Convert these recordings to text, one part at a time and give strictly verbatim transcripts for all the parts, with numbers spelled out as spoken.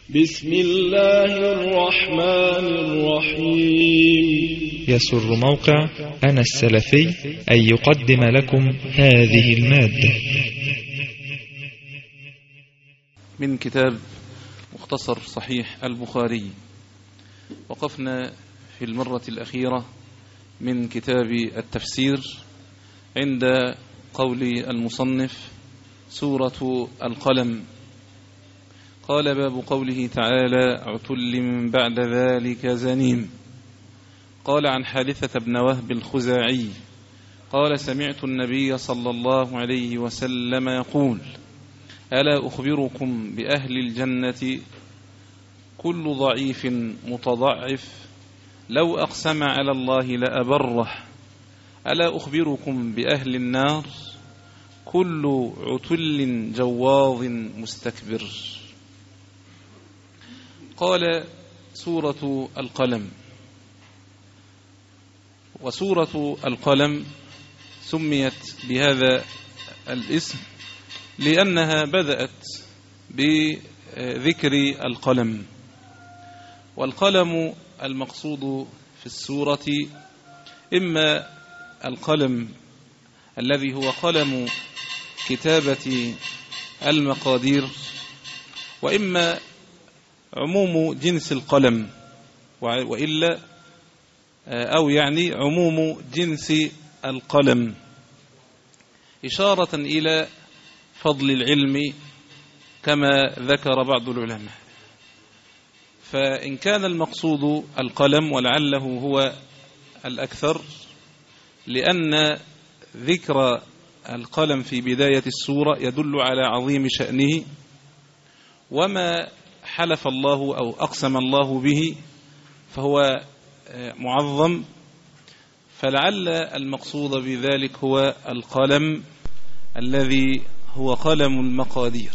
بسم الله الرحمن الرحيم. يسر موقع أنا السلفي أن يقدم لكم هذه المادة من كتاب مختصر صحيح البخاري. وقفنا في المرة الأخيرة من كتاب التفسير عند قول المصنف سورة القلم. قال: باب قوله تعالى: عتل من بعد ذلك زنيم. قال عن حارثة بن وهب الخزاعي قال: سمعت النبي صلى الله عليه وسلم يقول: ألا أخبركم بأهل الجنة كل ضعيف متضعف لو أقسم على الله لأبره. ألا أخبركم بأهل النار كل عتل جواظ مستكبر. قال: سورة القلم. وسورة القلم سميت بهذا الاسم لأنها بدأت بذكر القلم. والقلم المقصود في السورة إما القلم الذي هو قلم كتابة المقادير، وإما عموم جنس القلم، وإلا أو يعني عموم جنس القلم، إشارة إلى فضل العلم كما ذكر بعض العلماء. فإن كان المقصود القلم، ولعله هو الأكثر، لأن ذكر القلم في بداية السورة يدل على عظيم شأنه، وما حلف الله أو أقسم الله به فهو معظم، فلعل المقصود بذلك هو القلم الذي هو قلم المقادير.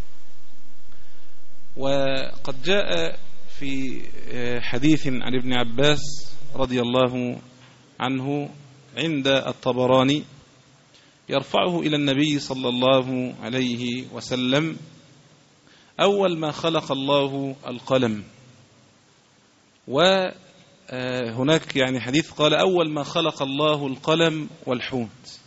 وقد جاء في حديث عن ابن عباس رضي الله عنه عند الطبراني يرفعه إلى النبي صلى الله عليه وسلم: أول ما خلق الله القلم. وهناك يعني حديث قال: أول ما خلق الله القلم والحوت.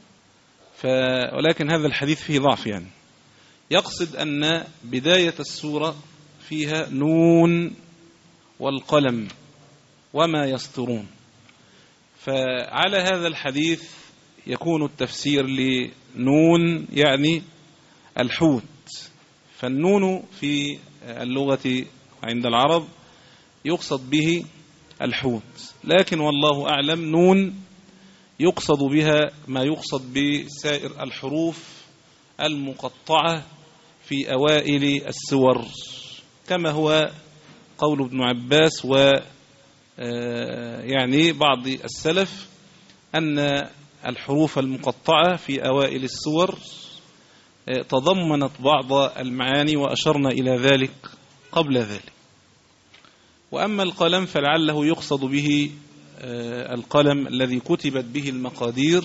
ولكن هذا الحديث فيه ضعف، يعني يقصد أن بداية السورة فيها نون والقلم وما يسطرون. فعلى هذا الحديث يكون التفسير لنون يعني الحوت. فالنون في اللغة عند العرب يقصد به الحوت، لكن والله أعلم نون يقصد بها ما يقصد بسائر الحروف المقطعة في أوائل السور، كما هو قول ابن عباس و يعني بعض السلف أن الحروف المقطعة في أوائل السور تضمنت بعض المعاني، وأشرنا إلى ذلك قبل ذلك. وأما القلم فلعله يقصد به القلم الذي كتبت به المقادير،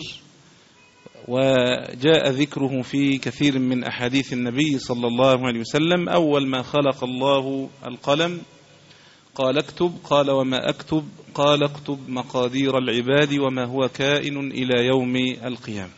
وجاء ذكره في كثير من أحاديث النبي صلى الله عليه وسلم: أول ما خلق الله القلم قال اكتب، قال وما أكتب، قال اكتب مقادير العباد وما هو كائن إلى يوم القيامة.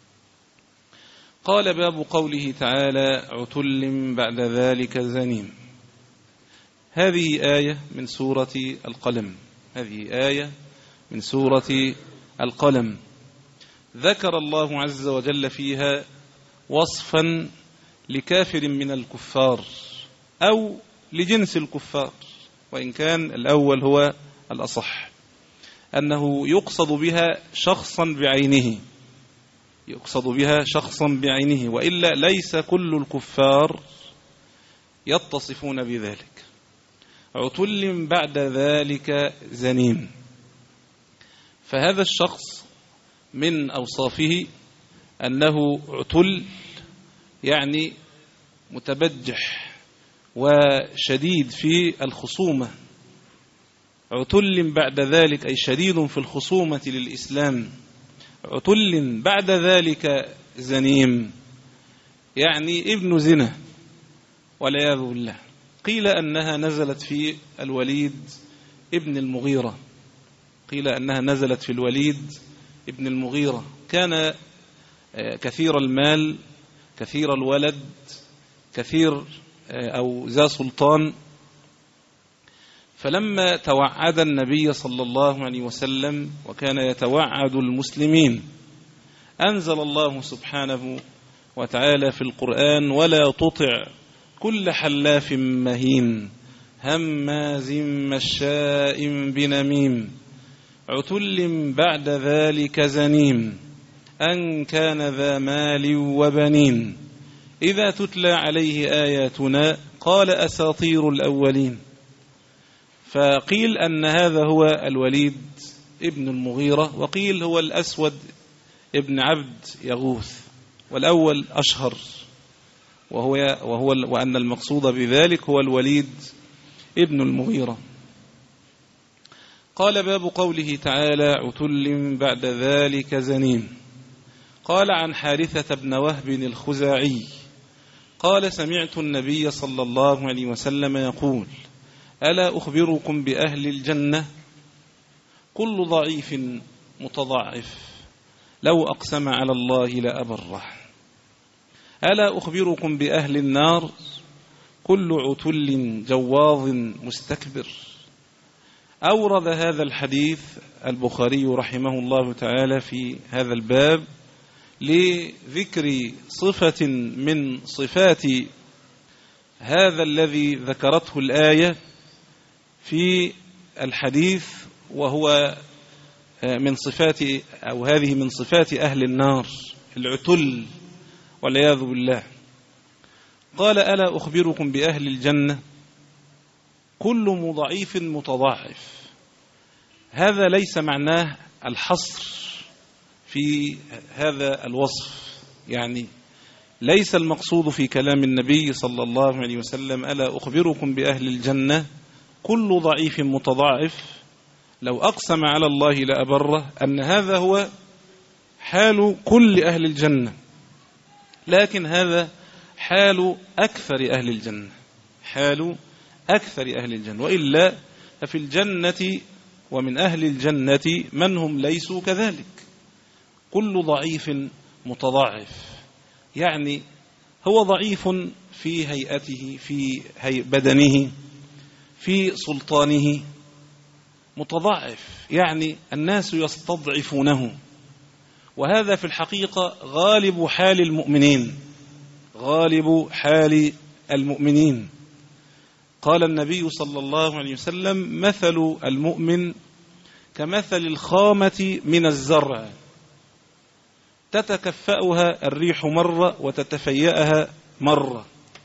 قال: باب قوله تعالى: عتل بعد ذلك زنيم. هذه آية من سورة القلم، هذه آية من سورة القلم ذكر الله عز وجل فيها وصفا لكافر من الكفار أو لجنس الكفار، وإن كان الأول هو الأصح، أنه يقصد بها شخصا بعينه، يقصد بها شخصا بعينه، وإلا ليس كل الكفار يتصفون بذلك. عتل بعد ذلك زنيم، فهذا الشخص من أوصافه أنه عتل يعني متبجح وشديد في الخصومة. عتل بعد ذلك أي شديد في الخصومة للإسلام. عتل بعد ذلك زنيم يعني ابن زنا والعياذ بالله، قيل أنها نزلت في الوليد ابن المغيرة قيل أنها نزلت في الوليد ابن المغيرة كان كثير المال، كثير الولد، كثير أو ذا سلطان. فلما توعد النبي صلى الله عليه وسلم وكان يتوعد المسلمين أنزل الله سبحانه وتعالى في القرآن: ولا تطع كل حلاف مهين هماز مشاء بنميم عتل بعد ذلك زنيم أن كان ذا مال وبنين إذا تتلى عليه آياتنا قال أساطير الأولين. فقيل أن هذا هو الوليد ابن المغيرة، وقيل هو الأسود ابن عبد يغوث، والأول أشهر، وهو, وهو وأن المقصود بذلك هو الوليد ابن المغيرة. قال: باب قوله تعالى: عتل بعد ذلك زنيم. قال عن حارثة بن وهب الخزاعي قال: سمعت النبي صلى الله عليه وسلم يقول: ألا أخبركم بأهل الجنة؟ كل ضعيف متضعف لو أقسم على الله لأبره. ألا أخبركم بأهل النار؟ كل عتل جواظ مستكبر. أورد هذا الحديث البخاري رحمه الله تعالى في هذا الباب لذكر صفة من صفات هذا الذي ذكرته الآية في الحديث، وهو من صفات أو هذه من صفات أهل النار، العتل والعياذ بالله. قال: ألا أخبركم بأهل الجنة؟ كل مضعيف متضاعف. هذا ليس معناه الحصر في هذا الوصف، يعني ليس المقصود في كلام النبي صلى الله عليه وسلم: ألا أخبركم بأهل الجنة كل ضعيف متضاعف لو أقسم على الله لأبره، أن هذا هو حال كل أهل الجنة، لكن هذا حال أكثر أهل الجنة، حال أكثر أهل الجنة، وإلا ففي الجنة ومن أهل الجنة من هم ليسوا كذلك. كل ضعيف متضاعف يعني هو ضعيف في هيئته، في هي بدنه، في سلطانه، متضاعف يعني الناس يستضعفونه. وهذا في الحقيقة غالب حال المؤمنين، غالب حال المؤمنين. قال النبي صلى الله عليه وسلم: مثل المؤمن كمثل الخامة من الزرع تتكفأها الريح مرة وتتفيأها مرة.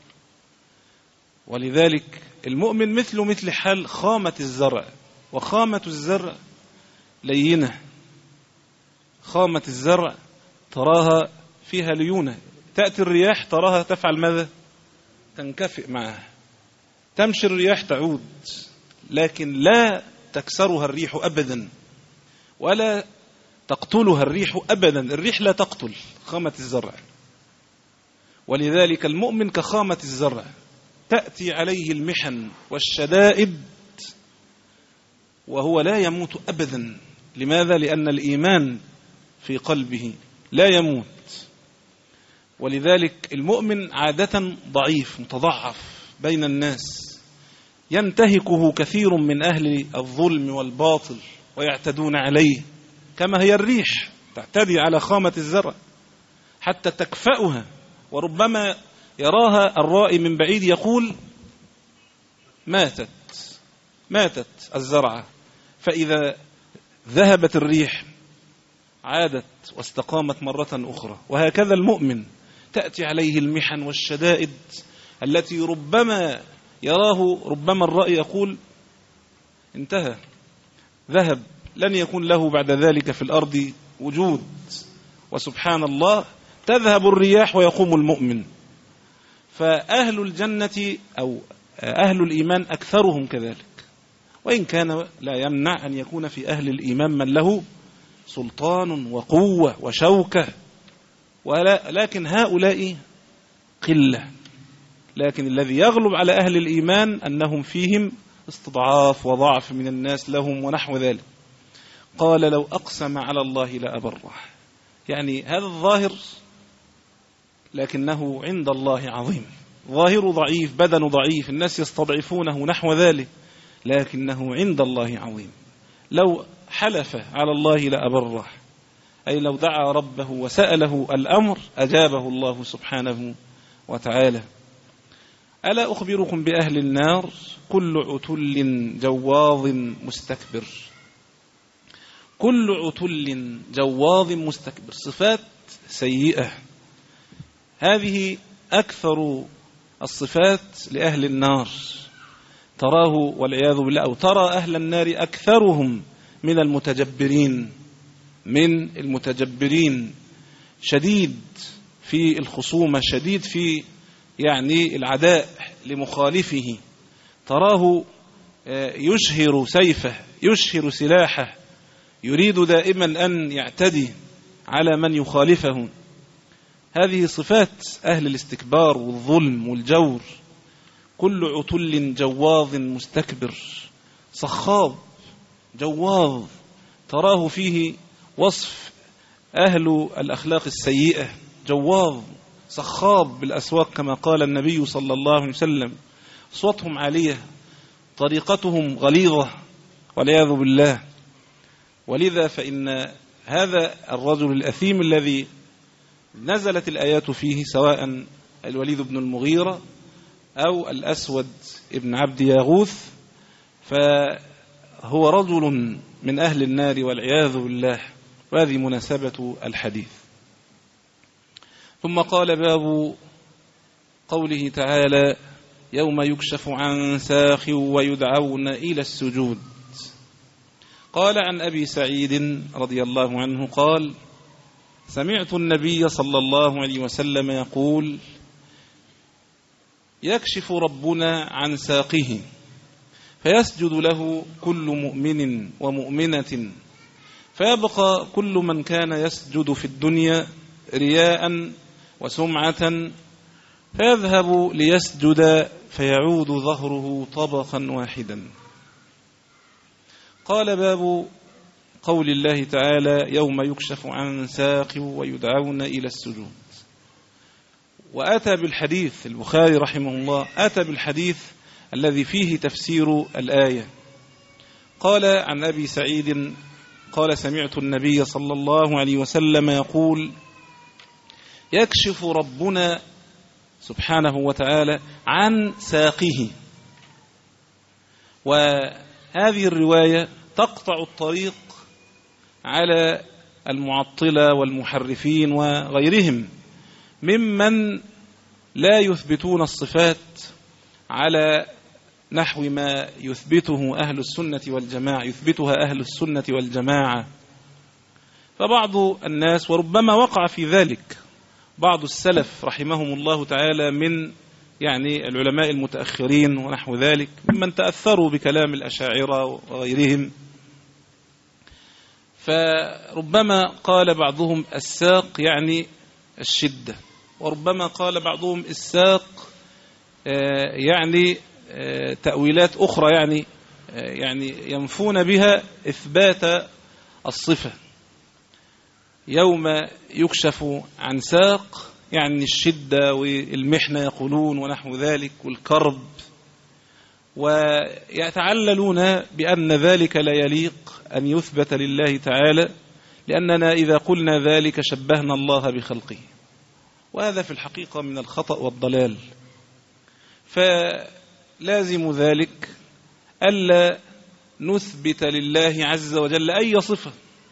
ولذلك المؤمن مثل مثل حال خامة الزرع، وخامة الزرع لينة، خامة الزرع تراها فيها ليونة، تأتي الرياح تراها تفعل ماذا؟ تنكفئ معها، تمشي الرياح تعود، لكن لا تكسرها الريح أبدا ولا تقتلها الريح أبدا. الريح لا تقتل خامة الزرع. ولذلك المؤمن كخامة الزرع، تأتي عليه المحن والشدائد وهو لا يموت أبدا. لماذا؟ لأن الإيمان في قلبه لا يموت. ولذلك المؤمن عادة ضعيف متضعف بين الناس، ينتهكه كثير من أهل الظلم والباطل ويعتدون عليه، كما هي الريح تعتدي على خامة الزرع حتى تكفأها، وربما يراها الرائي من بعيد يقول: ماتت ماتت الزرعة. فإذا ذهبت الريح عادت واستقامت مرة أخرى. وهكذا المؤمن تأتي عليه المحن والشدائد التي ربما يراه، ربما الرأي يقول: انتهى، ذهب، لن يكون له بعد ذلك في الأرض وجود. وسبحان الله، تذهب الرياح ويقوم المؤمن. فأهل الجنة أو أهل الإيمان أكثرهم كذلك، وإن كان لا يمنع أن يكون في أهل الإيمان من له سلطان وقوة وشوكة، ولكن هؤلاء قلة لكن الذي يغلب على أهل الإيمان أنهم فيهم استضعاف وضعف من الناس لهم ونحو ذلك. قال لو أقسم على الله لأبره، يعني هذا الظاهر لكنه عند الله عظيم، ظاهر ضعيف، بدن ضعيف، الناس يستضعفونه نحو ذلك، لكنه عند الله عظيم. لو حلف على الله لأبره، أي لو دعا ربه وسأله الأمر أجابه الله سبحانه وتعالى. ألا أخبركم بأهل النار؟ كل عتل جواظ مستكبر. كل عتل جواظ مستكبر، صفات سيئة، هذه أكثر الصفات لأهل النار. تراه والعياذ بالله، أو ترى أهل النار أكثرهم من المتجبرين، من المتجبرين، شديد في الخصومة، شديد في يعني العداء لمخالفه. تراه يشهر سيفه، يشهر سلاحه، يريد دائما أن يعتدي على من يخالفه. هذه صفات أهل الاستكبار والظلم والجور. كل عتل جواظ مستكبر، صخاب جواظ، تراه فيه وصف أهل الأخلاق السيئة، جواظ صخاب بالأسواق كما قال النبي صلى الله عليه وسلم. أصواتهم عالية، طريقتهم غليظة والعياذ بالله. ولذا فإن هذا الرجل الأثيم الذي نزلت الآيات فيه، سواء الوليد بن المغيرة أو الأسود ابن عبد ياغوث، فهو رجل من أهل النار والعياذ بالله. وهذه مناسبة الحديث. ثم قال باب قوله تعالى يوم يكشف عن ساق ويدعون إلى السجود. قال عن أبي سعيد رضي الله عنه قال سمعت النبي صلى الله عليه وسلم يقول يكشف ربنا عن ساقه فيسجد له كل مؤمن ومؤمنة، فيبقى كل من كان يسجد في الدنيا رياء وسمعة، فيذهب ليسجد فيعود ظهره طبقا واحدا. قال باب قول الله تعالى يوم يكشف عن ساق ويدعون إلى السجود. وأتى بالحديث البخاري رحمه الله، أتى بالحديث الذي فيه تفسير الآية. قال عن أبي سعيد قال سمعت النبي صلى الله عليه وسلم يقول يكشف ربنا سبحانه وتعالى عن ساقه. وهذه الرواية تقطع الطريق على المعطلة والمحرفين وغيرهم ممن لا يثبتون الصفات على نحو ما يثبته أهل السنة والجماعة، يثبتها أهل السنة والجماعة. فبعض الناس وربما وقع في ذلك بعض السلف رحمهم الله تعالى من يعني العلماء المتأخرين ونحو ذلك ممن تأثروا بكلام الأشاعرة وغيرهم، فربما قال بعضهم الساق يعني الشدة، وربما قال بعضهم الساق يعني تأويلات أخرى يعني يعني ينفون بها إثبات الصفة. يوم يكشف عن ساق يعني الشدة والمحنة يقولون ونحو ذلك والكرب، ويتعللون بأن ذلك لا يليق أن يثبت لله تعالى، لأننا إذا قلنا ذلك شبهنا الله بخلقه، وهذا في الحقيقة من الخطأ والضلال. فلازم ذلك ألا نثبت لله عز وجل أي صفة.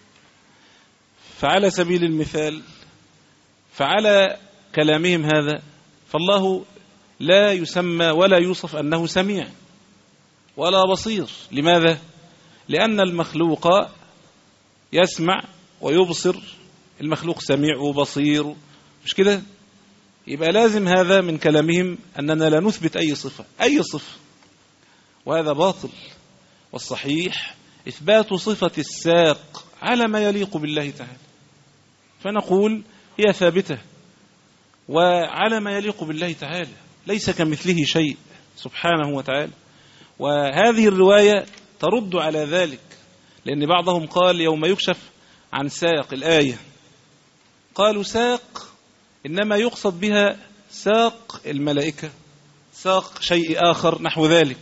فعلى سبيل المثال، فعلى كلامهم هذا فالله لا يسمى ولا يوصف أنه سميع ولا بصير. لماذا؟ لأن المخلوق يسمع ويبصر، المخلوق سميع وبصير، مش كده؟ يبقى لازم هذا من كلامهم أننا لا نثبت أي صفة أي صفة، وهذا باطل. والصحيح إثبات صفة الساق على ما يليق بالله تعالى، فنقول هي ثابتة وعلى ما يليق بالله تعالى، ليس كمثله شيء سبحانه وتعالى. وهذه الرواية ترد على ذلك، لأن بعضهم قال يوم يكشف عن ساق الآية، قالوا ساق إنما يقصد بها ساق الملائكة، ساق شيء آخر نحو ذلك.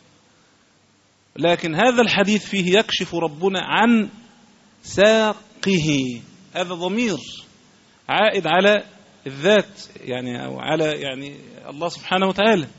لكن هذا الحديث فيه يكشف ربنا عن ساقه، هذا ضمير عائد على الذات يعني أو على يعني الله سبحانه وتعالى،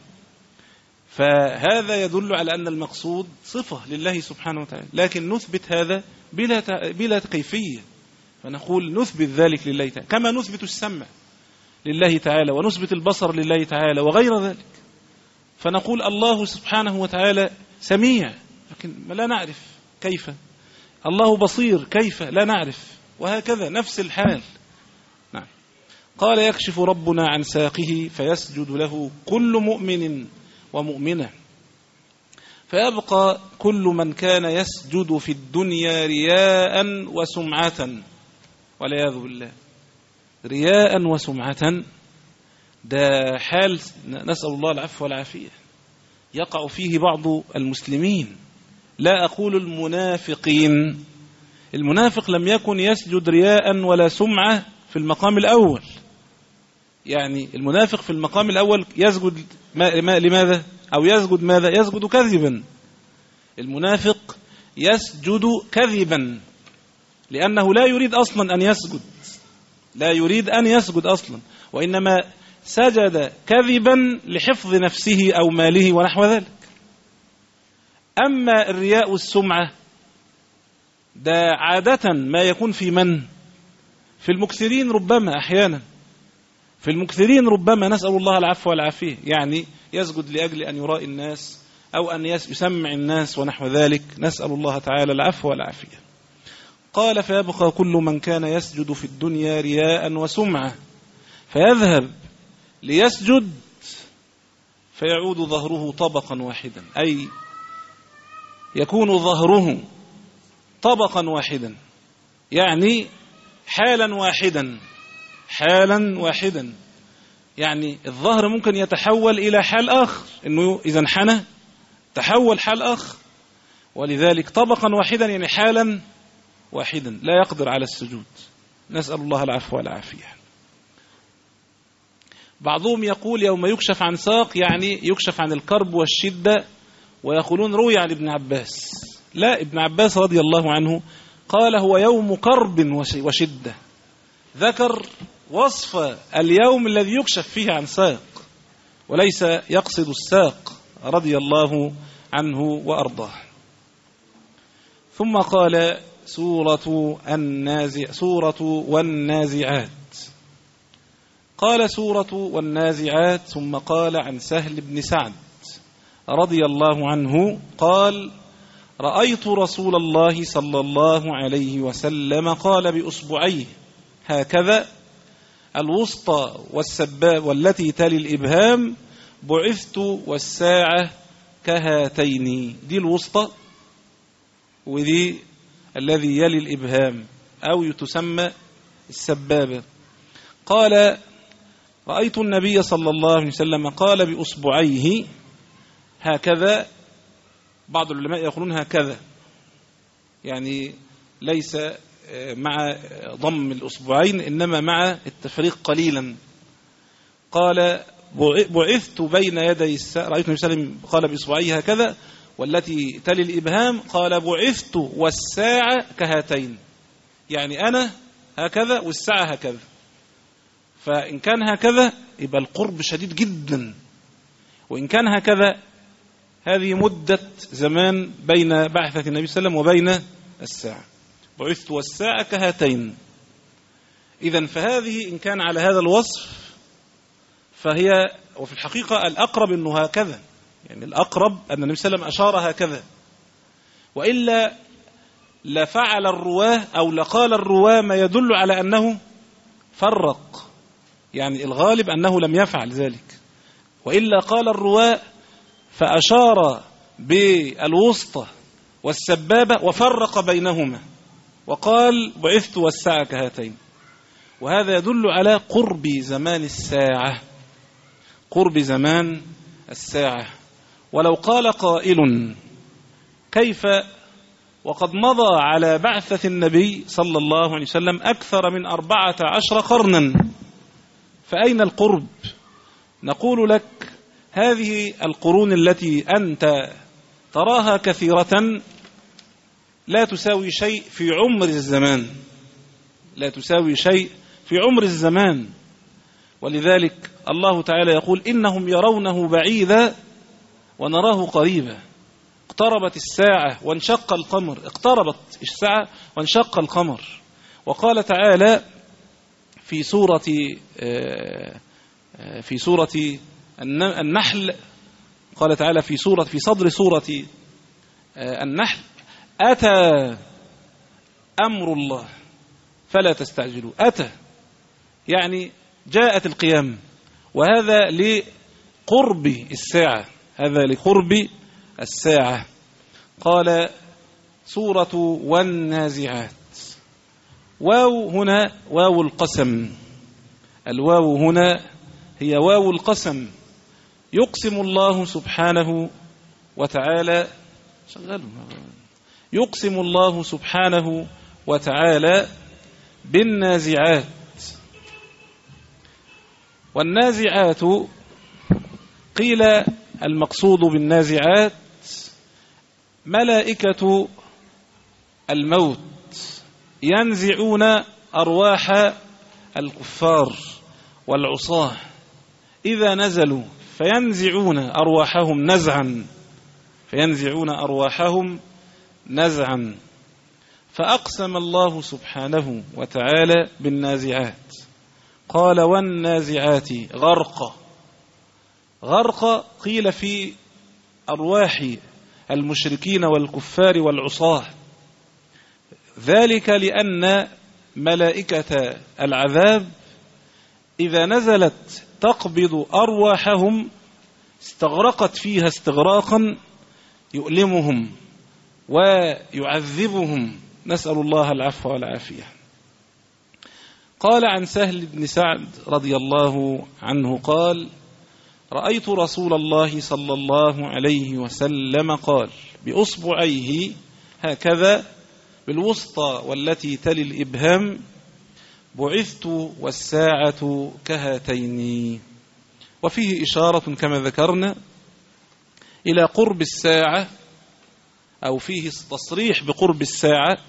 فهذا يدل على أن المقصود صفة لله سبحانه وتعالى، لكن نثبت هذا بلا بلا كيفية، فنقول نثبت ذلك لله تعالى كما نثبت السمع لله تعالى ونثبت البصر لله تعالى وغير ذلك. فنقول الله سبحانه وتعالى سميع لكن لا نعرف كيف، الله بصير كيف لا نعرف، وهكذا نفس الحال. نعم. قال يكشف ربنا عن ساقه فيسجد له كل مؤمن ومؤمنة، فيبقى كل من كان يسجد في الدنيا رياء وسمعة، والعياذ بالله. رياء وسمعة ده حال نسأل الله العفو والعافية يقع فيه بعض المسلمين، لا أقول المنافقين، المنافق لم يكن يسجد رياء ولا سمعة في المقام الأول، يعني المنافق في المقام الأول يسجد لماذا؟ أو يسجد ماذا؟ يسجد كذبا. المنافق يسجد كذبا لأنه لا يريد أصلا أن يسجد، لا يريد أن يسجد أصلا، وإنما سجد كذبا لحفظ نفسه أو ماله ونحو ذلك. أما الرياء والسمعة ده عادة ما يكون في من؟ في المكثرين ربما، أحيانا في المكثرين ربما، نسأل الله العفو والعافية، يعني يسجد لأجل أن يرائي الناس أو أن يسمع الناس ونحو ذلك، نسأل الله تعالى العفو والعافية. قال فيبقى كل من كان يسجد في الدنيا رياء وسمعة فيذهب ليسجد فيعود ظهره طبقا واحدا، أي يكون ظهره طبقا واحدا، يعني حالا واحدا، حالا واحدا، يعني الظهر ممكن يتحول إلى حال آخر، إنه إذا انحنى تحول حال آخر، ولذلك طبقا واحدا يعني حالا واحدا لا يقدر على السجود، نسأل الله العفو والعافية. بعضهم يقول يوم يكشف عن ساق يعني يكشف عن الكرب والشدة، ويقولون روي عن ابن عباس، لا، ابن عباس رضي الله عنه قال هو يوم كرب وشدة، ذكر وصف اليوم الذي يكشف فيه عن ساق وليس يقصد الساق رضي الله عنه وأرضاه. ثم قال سورة النازع سورة والنازعات، قال سورة والنازعات ثم قال عن سهل بن سعد رضي الله عنه قال رأيت رسول الله صلى الله عليه وسلم قال بأصبعيه هكذا الوسطى والسباب والتي تلي الإبهام بعثت والساعة كهاتين، دي الوسطى ودي الذي يلي الإبهام أو تسمى السبابة. قال رأيت النبي صلى الله عليه وسلم قال بأصبعيه هكذا، بعض العلماء يقولون هكذا يعني ليس مع ضم الأصبعين إنما مع التفريق قليلا. قال بعثت بين يدي الساعة، رأيت النبي صلى الله عليه وسلم قال بإصبعيه هكذا والتي تلي الإبهام قال بعثت والساعة كهاتين، يعني أنا هكذا والساعة هكذا، فإن كان هكذا يبقى القرب شديد جدا، وإن كان هكذا هذه مدة زمان بين بعثة النبي صلى الله عليه وسلم وبين الساعة، بعثت والساعة كهاتين. إذن فهذه إن كان على هذا الوصف فهي، وفي الحقيقة الأقرب أنه هكذا، يعني الأقرب أن النبي صلى الله عليه وسلم أشار هكذا، وإلا لفعل الرواه أو لقال الرواه ما يدل على أنه فرق، يعني الغالب أنه لم يفعل ذلك، وإلا قال الرواه فأشار بالوسطى والسبابة وفرق بينهما وقال بعثت والساعة كهاتين، وهذا يدل على قرب زمان الساعة. قرب زمان الساعة. ولو قال قائل كيف وقد مضى على بعثة النبي صلى الله عليه وسلم أكثر من أربعة عشر قرنا، فأين القرب؟ نقول لك هذه القرون التي أنت تراها كثيرة لا تساوي شيء في عمر الزمان، لا تساوي شيء في عمر الزمان. ولذلك الله تعالى يقول إنهم يرونه بعيدا ونراه قريبا، اقتربت الساعة وانشق القمر، اقتربت الساعة وانشق القمر. وقال تعالى في سورة في سورة النحل، قال تعالى في سورة في صدر سورة النحل: أتى أمر الله فلا تستعجلوا. أتى يعني جاءت القيامة، وهذا لقرب الساعة، هذا لقرب الساعة. قال سورة والنازعات، واو هنا واو القسم، الواو هنا هي واو القسم. يقسم الله سبحانه وتعالى يقسم الله سبحانه وتعالى بالنازعات. والنازعات قيل المقصود بالنازعات ملائكة الموت ينزعون أرواح الكفار والعصاة، إذا نزلوا فينزعون أرواحهم نزعا فينزعون أرواحهم نزعا فأقسم الله سبحانه وتعالى بالنازعات. قال والنازعات غرق. غرق قيل في أرواح المشركين والكفار والعصاة، ذلك لأن ملائكة العذاب إذا نزلت تقبض أرواحهم استغرقت فيها استغراقا يؤلمهم ويعذبهم، نسأل الله العفو والعافية. قال عن سهل بن سعد رضي الله عنه قال: رأيت رسول الله صلى الله عليه وسلم قال بأصبعيه هكذا بالوسطى والتي تلي الإبهام: بعثت والساعة كهاتين. وفيه إشارة كما ذكرنا إلى قرب الساعة، أو فيه تصريح بقرب الساعة،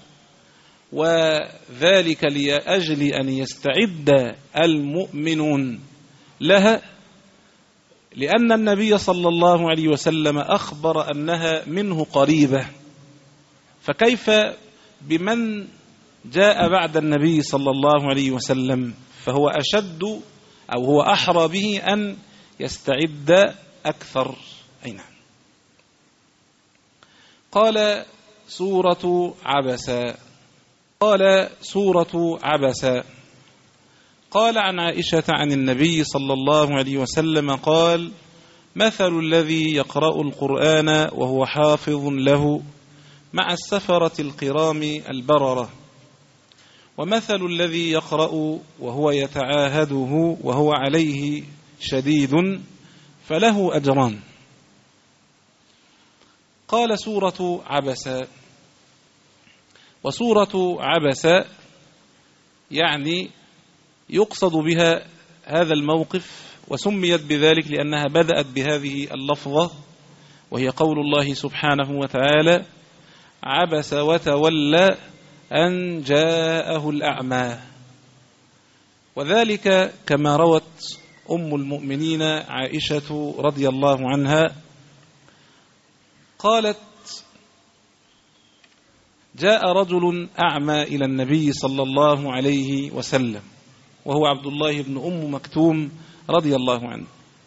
وذلك لأجل أن يستعد المؤمنون لها، لأن النبي صلى الله عليه وسلم أخبر أنها منه قريبة، فكيف بمن جاء بعد النبي صلى الله عليه وسلم؟ فهو أشد أو هو أحرى به أن يستعد أكثر. أي نعم. قال سورة عبسة. قال سورة عبسة قال عن عائشة عن النبي صلى الله عليه وسلم قال: مثل الذي يقرأ القرآن وهو حافظ له مع السفرة القرام البررة، ومثل الذي يقرأ وهو يتعاهده وهو عليه شديد فله أجران. قال سورة عبسة. وسورة عبسة يعني يقصد بها هذا الموقف، وسميت بذلك لأنها بدأت بهذه اللفظة، وهي قول الله سبحانه وتعالى: عبس وتولى أن جاءه الأعمى. وذلك كما روت أم المؤمنين عائشة رضي الله عنها قالت: جاء رجل أعمى إلى النبي صلى الله عليه وسلم، وهو عبد الله بن أم مكتوم رضي الله عنه،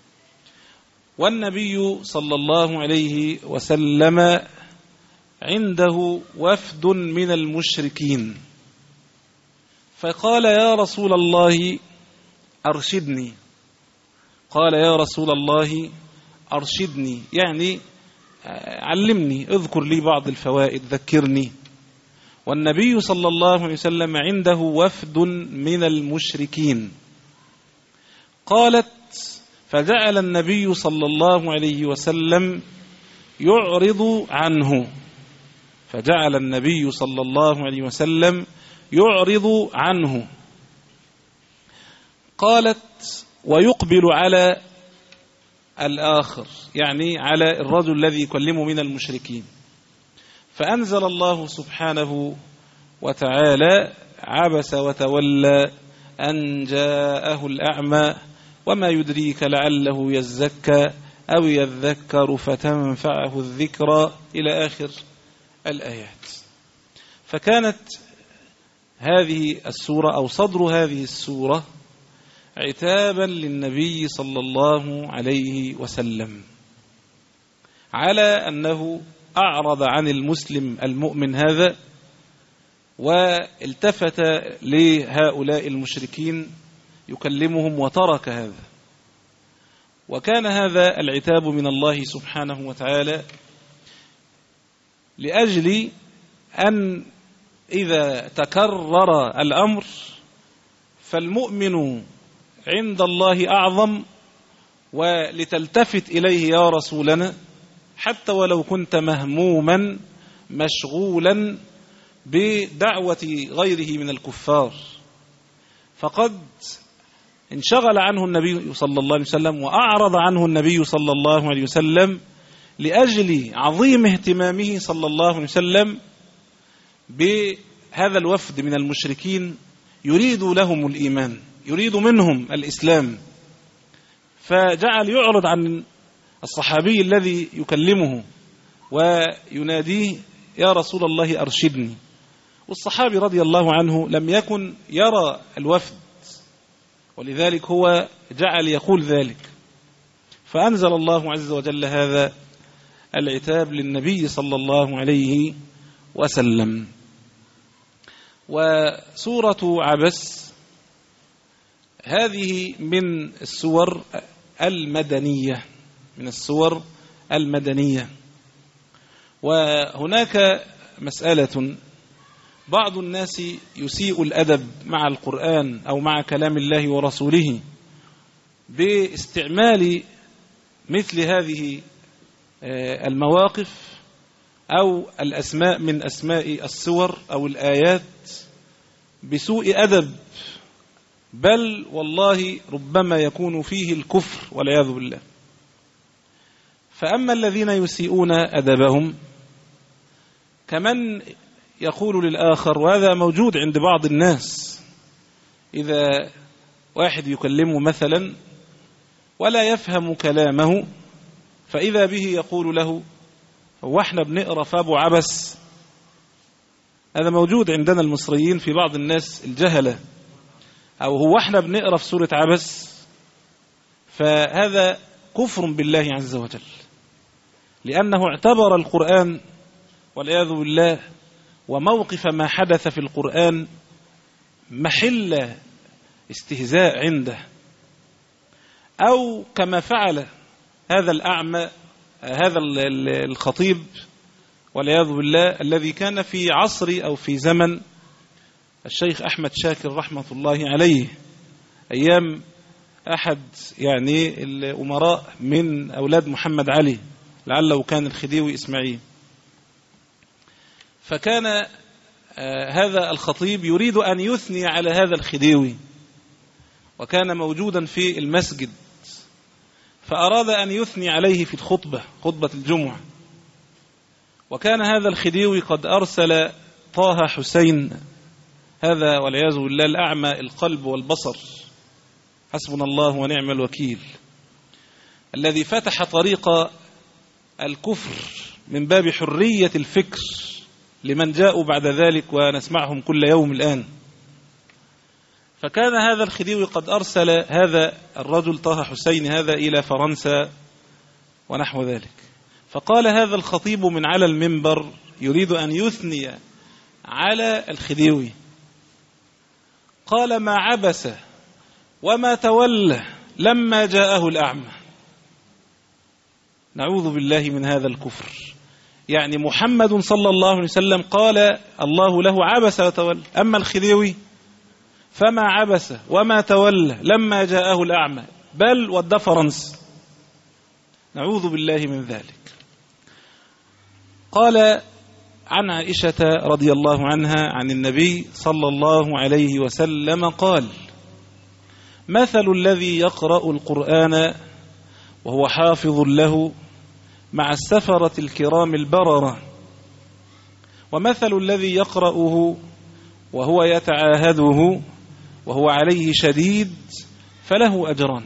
والنبي صلى الله عليه وسلم عنده وفد من المشركين، فقال: يا رسول الله أرشدني. قال: يا رسول الله أرشدني، يعني علمني، اذكر لي بعض الفوائد، ذكرني. والنبي صلى الله عليه وسلم عنده وفد من المشركين. قالت: فجعل النبي صلى الله عليه وسلم يعرض عنه فجعل النبي صلى الله عليه وسلم يعرض عنه. قالت ويقبل على الآخر، يعني على الرجل الذي يكلمه من المشركين. فأنزل الله سبحانه وتعالى: عبس وتولى أن جاءه الأعمى وما يدريك لعله يزكى أو يذكر فتنفعه الذكرى، إلى آخر الآيات. فكانت هذه السورة أو صدر هذه السورة عتابا للنبي صلى الله عليه وسلم على أنه أعرض عن المسلم المؤمن هذا والتفت لهؤلاء المشركين يكلمهم وترك هذا. وكان هذا العتاب من الله سبحانه وتعالى لأجل أن إذا تكرر الأمر فالمؤمن عند الله أعظم، ولتلتفت إليه يا رسولنا حتى ولو كنت مهموما مشغولا بدعوة غيره من الكفار. فقد انشغل عنه النبي صلى الله عليه وسلم وأعرض عنه النبي صلى الله عليه وسلم لأجل عظيم اهتمامه صلى الله عليه وسلم بهذا الوفد من المشركين يريد لهم الإيمان، يريد منهم الإسلام. فجعل يعرض عن الصحابي الذي يكلمه ويناديه: يا رسول الله أرشدني. والصحابي رضي الله عنه لم يكن يرى الوفد، ولذلك هو جعل يقول ذلك. فأنزل الله عز وجل هذا العتاب للنبي صلى الله عليه وسلم. وسورة عبس هذه من السور المدنية من السور المدنية. وهناك مسألة: بعض الناس يسيء الأدب مع القرآن أو مع كلام الله ورسوله باستعمال مثل هذه المواقف أو الأسماء من أسماء السور أو الآيات بسوء أدب، بل والله ربما يكون فيه الكفر والعياذ بالله. فأما الذين يسيئون أدبهم كمن يقول للآخر، وهذا موجود عند بعض الناس، إذا واحد يكلمه مثلا ولا يفهم كلامه فإذا به يقول له: هو احنا بنقرأ في أبو عبس؟ هذا موجود عندنا المصريين في بعض الناس الجهلة. أو هو احنا بنقرأ في سورة عبس؟ فهذا كفر بالله عز وجل، لأنه اعتبر القرآن والعياذ بالله وموقف ما حدث في القرآن محل استهزاء عنده. أو كما فعل هذا الأعمى هذا الخطيب والعياذ بالله الذي كان في عصر أو في زمن الشيخ أحمد شاكر رحمة الله عليه، أيام أحد يعني الأمراء من أولاد محمد علي، لعله كان الخديوي إسماعيل. فكان آه هذا الخطيب يريد أن يثني على هذا الخديوي، وكان موجودا في المسجد، فأراد أن يثني عليه في الخطبة خطبة الجمعة. وكان هذا الخديوي قد أرسل طه حسين، هذا والعياذ بالله الأعمى القلب والبصر، حسبنا الله ونعم الوكيل، الذي فتح طريق الكفر من باب حرية الفكر لمن جاءوا بعد ذلك ونسمعهم كل يوم الآن. فكان هذا الخديوي قد أرسل هذا الرجل طه حسين هذا إلى فرنسا ونحو ذلك. فقال هذا الخطيب من على المنبر يريد أن يثني على الخديوي، قال: ما عبس وما تولى لما جاءه الأعمى. نعوذ بالله من هذا الكفر. يعني محمد صلى الله عليه وسلم قال الله له عبس وتولى، أما الخديوي فما عبس وما تولى لما جاءه الأعمى. بل ودى فرنسا، نعوذ بالله من ذلك. قال عن عائشة رضي الله عنها عن النبي صلى الله عليه وسلم قال: مثل الذي يقرأ القرآن وهو حافظ له مع السفرة الكرام البررة، ومثل الذي يقرأه وهو يتعاهده وهو عليه شديد فله أجران.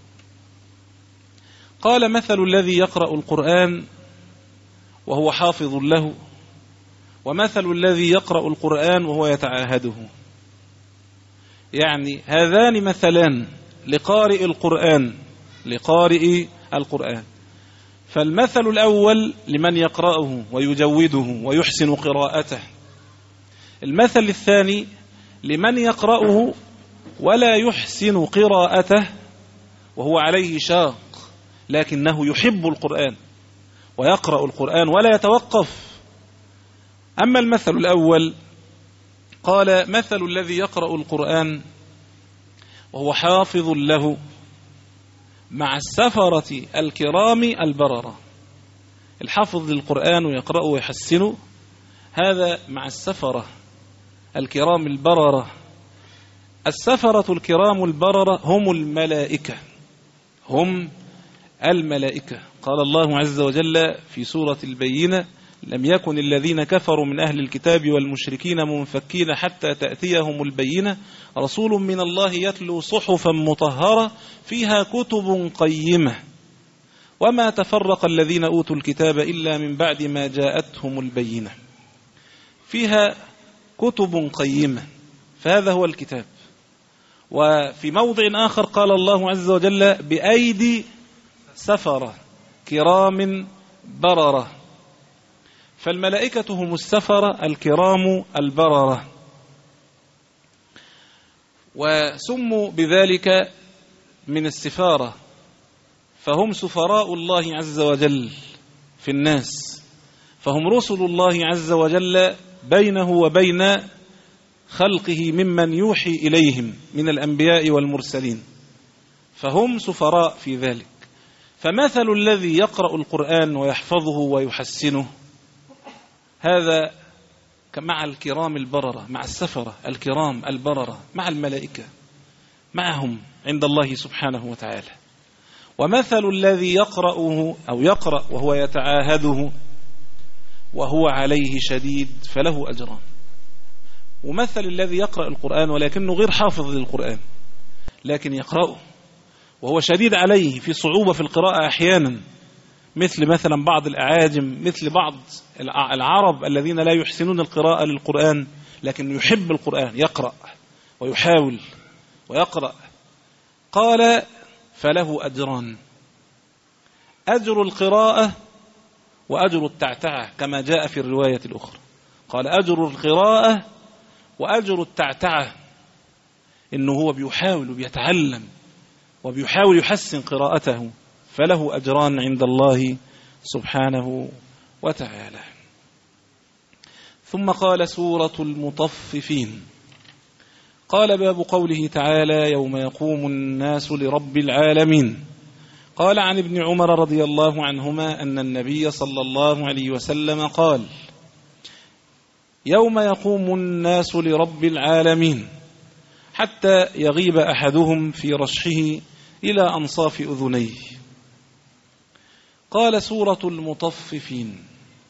قال: مثل الذي يقرأ القرآن وهو حافظ له، ومثل الذي يقرأ القرآن وهو يتعاهده. يعني هذان مثلان لقارئ القرآن لقارئ القرآن. فالمثل الأول لمن يقرأه ويجوده ويحسن قراءته، المثل الثاني لمن يقرأه ولا يحسن قراءته وهو عليه شاق لكنه يحب القرآن ويقرأ القرآن ولا يتوقف. أما المثل الأول قال: مثل الذي يقرأ القرآن وهو حافظ له مع السفرة الكرام البررة. الحافظ للقرآن ويقرأه ويحسنه، هذا مع السفرة الكرام البررة. السفرة الكرام البررة هم الملائكة، هم الملائكة. قال الله عز وجل في سورة البينة: لم يكن الذين كفروا من أهل الكتاب والمشركين منفكين حتى تأتيهم البينة، رسول من الله يتلو صحفا مطهرة فيها كتب قيمة وما تفرق الذين أوتوا الكتاب إلا من بعد ما جاءتهم البينة. فيها كتب قيمة، فهذا هو الكتاب. وفي موضع آخر قال الله عز وجل: بأيدي سفرة كرام بررة. فالملائكة هم السفرة الكرام البررة، وسموا بذلك من السفارة، فهم سفراء الله عز وجل في الناس، فهم رسل الله عز وجل بينه وبين خلقه ممن يوحي إليهم من الأنبياء والمرسلين، فهم سفراء في ذلك. فمثل الذي يقرأ القرآن ويحفظه ويحسنه هذا مع الكرام البررة، مع السفرة الكرام البررة، مع الملائكة، معهم عند الله سبحانه وتعالى. ومثل الذي يقرأه أو يقرأ وهو يتعاهده وهو عليه شديد فله أجران. ومثل الذي يقرأ القرآن ولكنه غير حافظ للقرآن لكن يقرأه وهو شديد عليه في صعوبة في القراءة أحيانا، مثل مثلا بعض الأعاجم، مثل بعض العرب الذين لا يحسنون القراءة للقرآن لكن يحب القرآن، يقرأ ويحاول ويقرأ. قال: فله أجران: أجر القراءة وأجر التعتعة، كما جاء في الرواية الأخرى. قال: أجر القراءة وأجر التعتعة، إنه هو بيحاول وبيتعلم وبيحاول يحسن قراءته، فله أجران عند الله سبحانه وتعالى. ثم قال: سورة المطففين. قال: باب قوله تعالى: يوم يقوم الناس لرب العالمين. قال عن ابن عمر رضي الله عنهما أن النبي صلى الله عليه وسلم قال: يوم يقوم الناس لرب العالمين حتى يغيب أحدهم في رشحه إلى أنصاف أذنيه. قال: سورة المطففين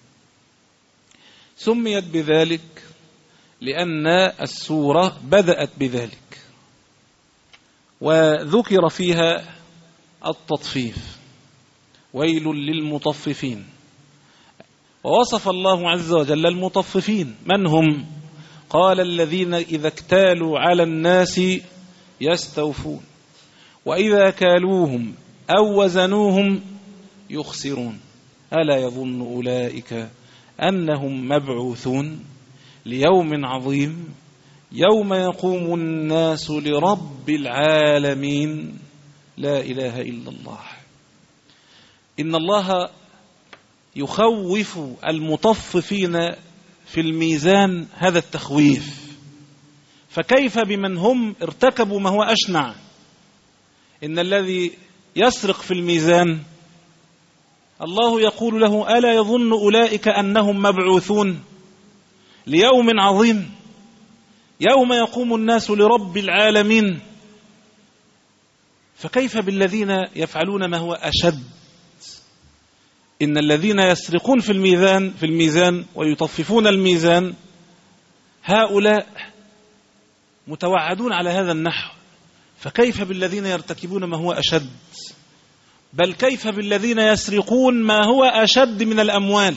سميت بذلك لأن السورة بدأت بذلك وذكر فيها التطفيف: ويل للمطففين. ووصف الله عز وجل المطففين من هم؟ قال: الذين إذا اكتالوا على الناس يستوفون وإذا كالوهم أو وزنوهم يخسرون ألا يظن أولئك أنهم مبعوثون ليوم عظيم يوم يقوم الناس لرب العالمين. لا إله إلا الله. إن الله يخوف المطففين في الميزان هذا التخويف، فكيف بمن هم ارتكبوا ما هو أشنع؟ إن الذي يسرق في الميزان الله يقول له: ألا يظن أولئك أنهم مبعوثون ليوم عظيم يوم يقوم الناس لرب العالمين. فكيف بالذين يفعلون ما هو أشد؟ إن الذين يسرقون في الميزان في الميزان ويطففون الميزان هؤلاء متوعدون على هذا النحو، فكيف بالذين يرتكبون ما هو أشد؟ بل كيف بالذين يسرقون ما هو أشد من الأموال؟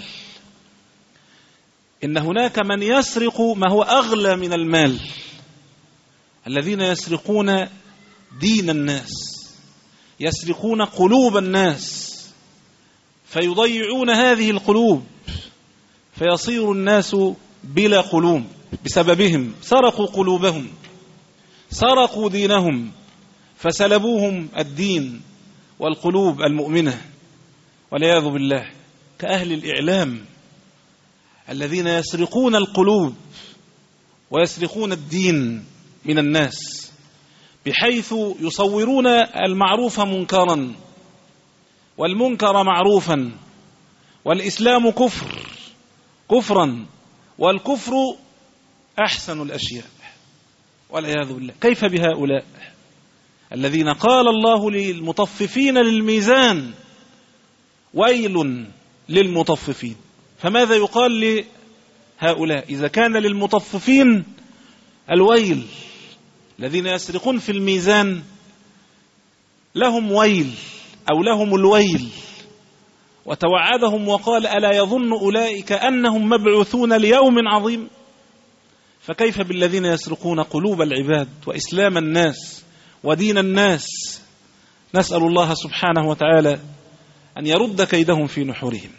إن هناك من يسرق ما هو أغلى من المال، الذين يسرقون دين الناس، يسرقون قلوب الناس، فيضيعون هذه القلوب، فيصير الناس بلا قلوب بسببهم. سرقوا قلوبهم، سرقوا دينهم، فسلبوهم الدين والقلوب المؤمنة والعياذ بالله. كأهل الإعلام الذين يسرقون القلوب ويسرقون الدين من الناس، بحيث يصورون المعروف منكرا والمنكر معروفا، والإسلام كفر كفرا، والكفر أحسن الأشياء والعياذ بالله. كيف بهؤلاء الذين قال الله للمطففين للميزان: ويل للمطففين؟ فماذا يقال لهؤلاء إذا كان للمطففين الويل؟ الذين يسرقون في الميزان لهم ويل أو لهم الويل، وتوعدهم وقال: ألا يظن أولئك أنهم مبعوثون ليوم عظيم؟ فكيف بالذين يسرقون قلوب العباد وإسلام الناس ودين الناس؟ نسأل الله سبحانه وتعالى أن يرد كيدهم في نحورهم.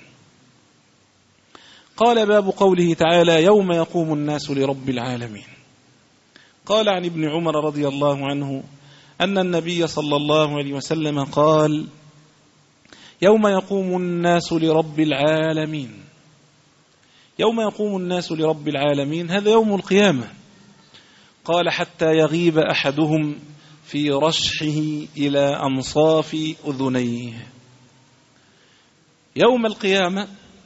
قال: باب قوله تعالى: يوم يقوم الناس لرب العالمين. قال عن ابن عمر رضي الله عنه أن النبي صلى الله عليه وسلم قال: يوم يقوم الناس لرب العالمين. يوم يقوم الناس لرب العالمين هذا يوم القيامة. قال: حتى يغيب أحدهم في رشحه إلى أنصاف أذنيه. يوم القيامة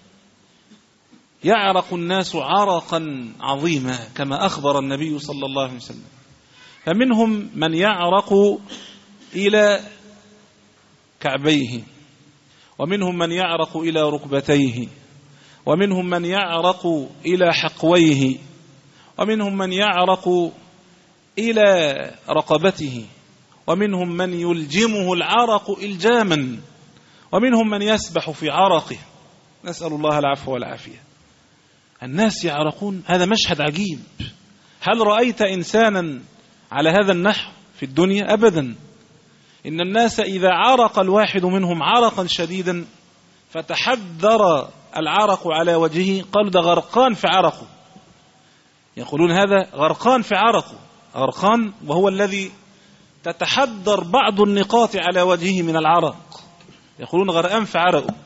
يعرق الناس عرقا عظيما كما أخبر النبي صلى الله عليه وسلم، فمنهم من يعرق إلى كعبيه، ومنهم من يعرق إلى ركبتيه، ومنهم من يعرق إلى حقويه، ومنهم من يعرق إلى رقبته، ومنهم من يلجمه العرق إلجاما، ومنهم من يسبح في عرقه. نسأل الله العفو والعافية. الناس يعرقون، هذا مشهد عجيب. هل رأيت إنسانا على هذا النحو في الدنيا؟ أبدا. إن الناس إذا عرق الواحد منهم عرقا شديدا فتحذر العرق على وجهه قالوا: ده غرقان في عرقه. يقولون هذا غرقان في عرقه. غرقان وهو الذي تتحذر بعض النقاط على وجهه من العرق، يقولون غرقان في عرقه.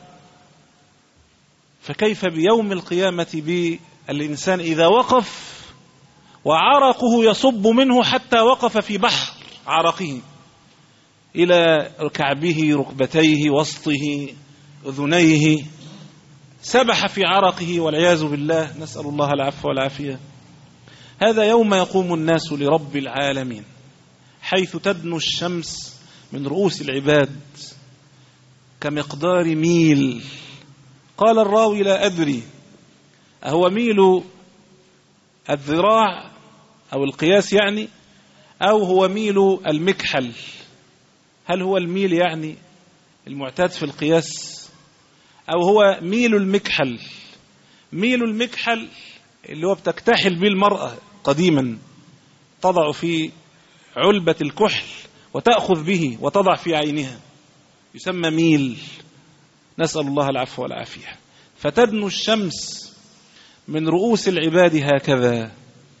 فكيف بيوم القيامة بالإنسان إذا وقف وعرقه يصب منه حتى وقف في بحر عرقه إلى كعبه، ركبتيه، وسطه، أذنيه، سبح في عرقه والعياذ بالله. نسأل الله العفو والعافية. هذا يوم يقوم الناس لرب العالمين، حيث تدنو الشمس من رؤوس العباد كمقدار ميل. قال الراوي: لا أدري أهو ميل الذراع أو القياس يعني، أو هو ميل المكحل؟ هل هو الميل يعني المعتاد في القياس، أو هو ميل المكحل؟ ميل المكحل اللي هو بتكتحل به المرأة قديما، تضع في علبة الكحل وتأخذ به وتضع في عينها، يسمى ميل. نسأل الله العفو والعافية. فتدنو الشمس من رؤوس العباد هكذا.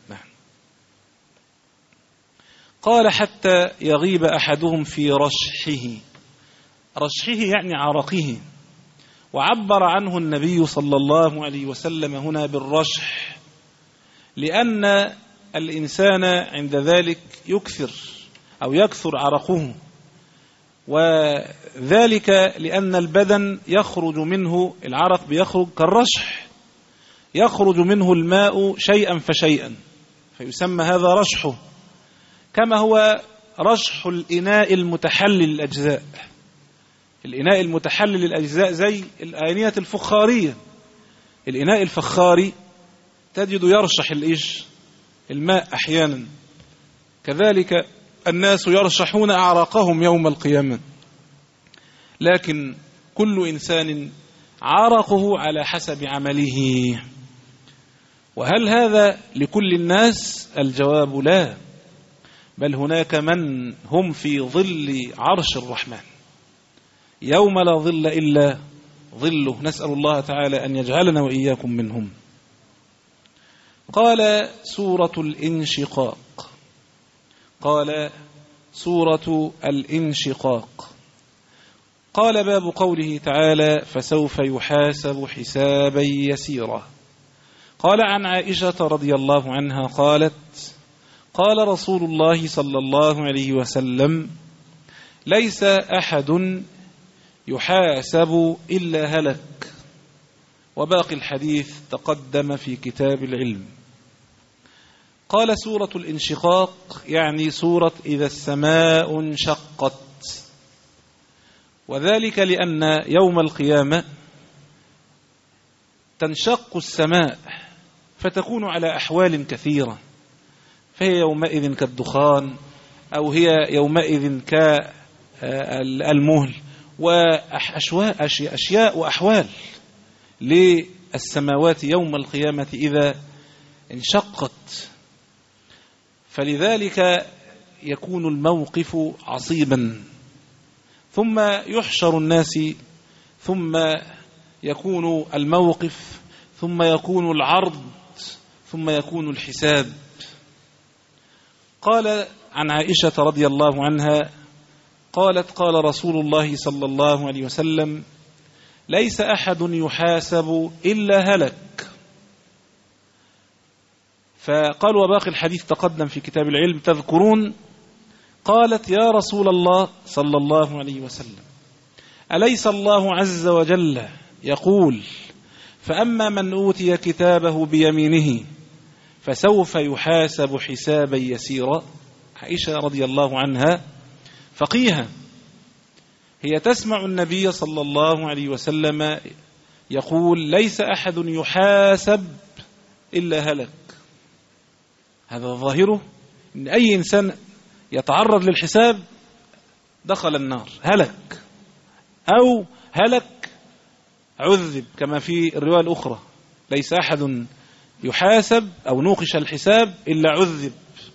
قال: حتى يغيب أحدهم في رشحه. رشحه يعني عرقه، وعبر عنه النبي صلى الله عليه وسلم هنا بالرشح، لأن الإنسان عند ذلك يكثر أو يكثر عرقه، وذلك لأن البدن يخرج منه العرق بيخرج كالرشح، يخرج منه الماء شيئا فشيئا، فيسمى هذا رشحه، كما هو رشح الإناء المتحلل الأجزاء. الإناء المتحلل الأجزاء زي الآنية الفخارية، الإناء الفخاري تجد يرشح الإيش الماء أحيانا، كذلك الناس يرشحون أعراقهم يوم القيامة، لكن كل إنسان عرقه على حسب عمله. وهل هذا لكل الناس؟ الجواب لا، بل هناك من هم في ظل عرش الرحمن يوم لا ظل إلا ظله، نسأل الله تعالى أن يجعلنا وإياكم منهم. قال سورة الانشقاق، قال سورة الانشقاق، قال باب قوله تعالى فسوف يحاسب حسابا يسيرا. قال عن عائشة رضي الله عنها قالت قال رسول الله صلى الله عليه وسلم ليس أحد يحاسب إلا هلك. وباقي الحديث تقدم في كتاب العلم. قال سورة الانشقاق يعني سورة إذا السماء انشقت، وذلك لأن يوم القيامة تنشق السماء فتكون على أحوال كثيرة، فهي يومئذ كالدخان، أو هي يومئذ كالمهل، وأشياء وأحوال للسماوات يوم القيامة إذا انشقت، فلذلك يكون الموقف عصيبا، ثم يحشر الناس، ثم يكون الموقف، ثم يكون العرض، ثم يكون الحساب. قال عن عائشة رضي الله عنها قالت قال رسول الله صلى الله عليه وسلم ليس أحد يحاسب إلا هلك. فقال وباقي الحديث تقدم في كتاب العلم تذكرون. قالت يا رسول الله صلى الله عليه وسلم أليس الله عز وجل يقول فأما من أوتي كتابه بيمينه فسوف يحاسب حسابا يسيرا. عائشة رضي الله عنها فقيها، هي تسمع النبي صلى الله عليه وسلم يقول ليس أحد يحاسب إلا هلك. هذا ظاهره أن أي إنسان يتعرض للحساب دخل النار، هلك، أو هلك عذب، كما في الرواية الأخرى ليس أحد يحاسب أو نوقش الحساب إلا عذب.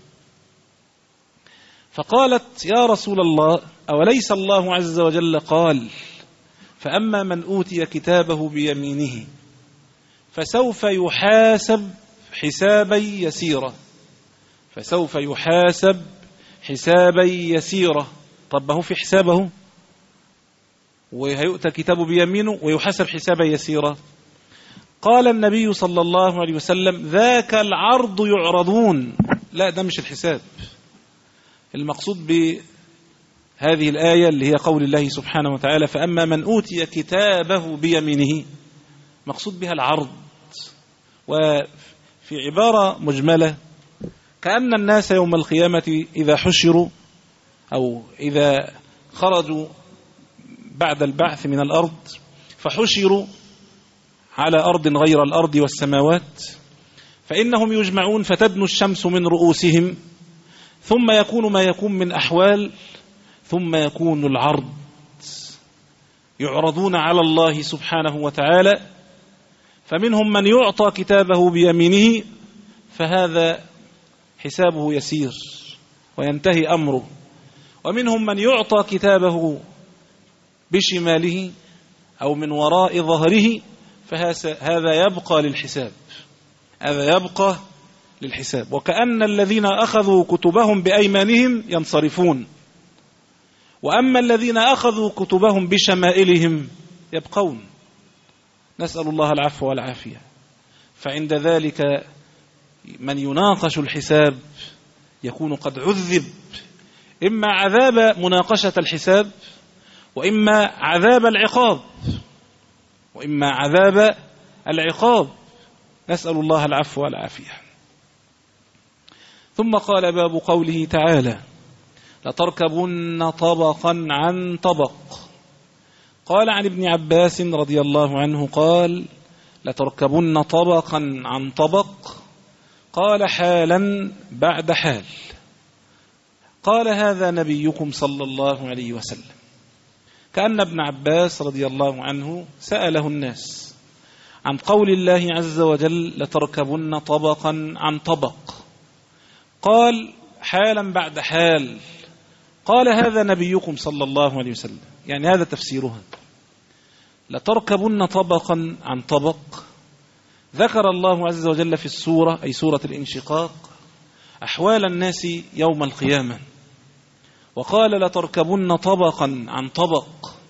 فقالت يا رسول الله أوليس الله عز وجل قال فأما من أوتي كتابه بيمينه فسوف يحاسب حسابا يسيرا، فسوف يحاسب حسابا يسيرا. طب هو في حسابه وهيؤتى كتابه بيمينه ويحاسب حسابا يسيرا. قال النبي صلى الله عليه وسلم ذاك العرض يعرضون. لا، ده مش الحساب. المقصود بهذه الآية اللي هي قول الله سبحانه وتعالى فأما من أوتي كتابه بيمينه، مقصود بها العرض. وفي عبارة مجملة كأن الناس يوم القيامة إذا حشروا أو إذا خرجوا بعد البعث من الأرض فحشروا على أرض غير الأرض والسماوات، فإنهم يجمعون فتدنو الشمس من رؤوسهم، ثم يكون ما يكون من أحوال، ثم يكون العرض، يعرضون على الله سبحانه وتعالى. فمنهم من يعطى كتابه بيمينه فهذا حسابه يسير وينتهي أمره، ومنهم من يعطى كتابه بشماله أو من وراء ظهره فهذا يبقى للحساب، هذا يبقى للحساب. وكأن الذين أخذوا كتبهم بأيمانهم ينصرفون، وأما الذين أخذوا كتبهم بشمائلهم يبقون، نسأل الله العفو والعافية. فعند ذلك من يناقش الحساب يكون قد عذب، إما عذاب مناقشة الحساب وإما عذاب العقاب وإما عذاب العقاب، نسأل الله العفو والعافية. ثم قال: باب قوله تعالى: لتركبن طبقا عن طبق. قال عن ابن عباس رضي الله عنه قال: لتركبن طبقا عن طبق. قال: حالا بعد حال. قال: هذا نبيكم صلى الله عليه وسلم. كأن ابن عباس رضي الله عنه سأله الناس عن قول الله عز وجل: لتركبن طبقا عن طبق. قال: حالا بعد حال. قال: هذا نبيكم صلى الله عليه وسلم، يعني هذا تفسيرها. لتركبن طبقا عن طبق، ذكر الله عز وجل في السورة، أي سورة الانشقاق، أحوال الناس يوم القيامة، وقال: لتركبن طبقا عن طبق.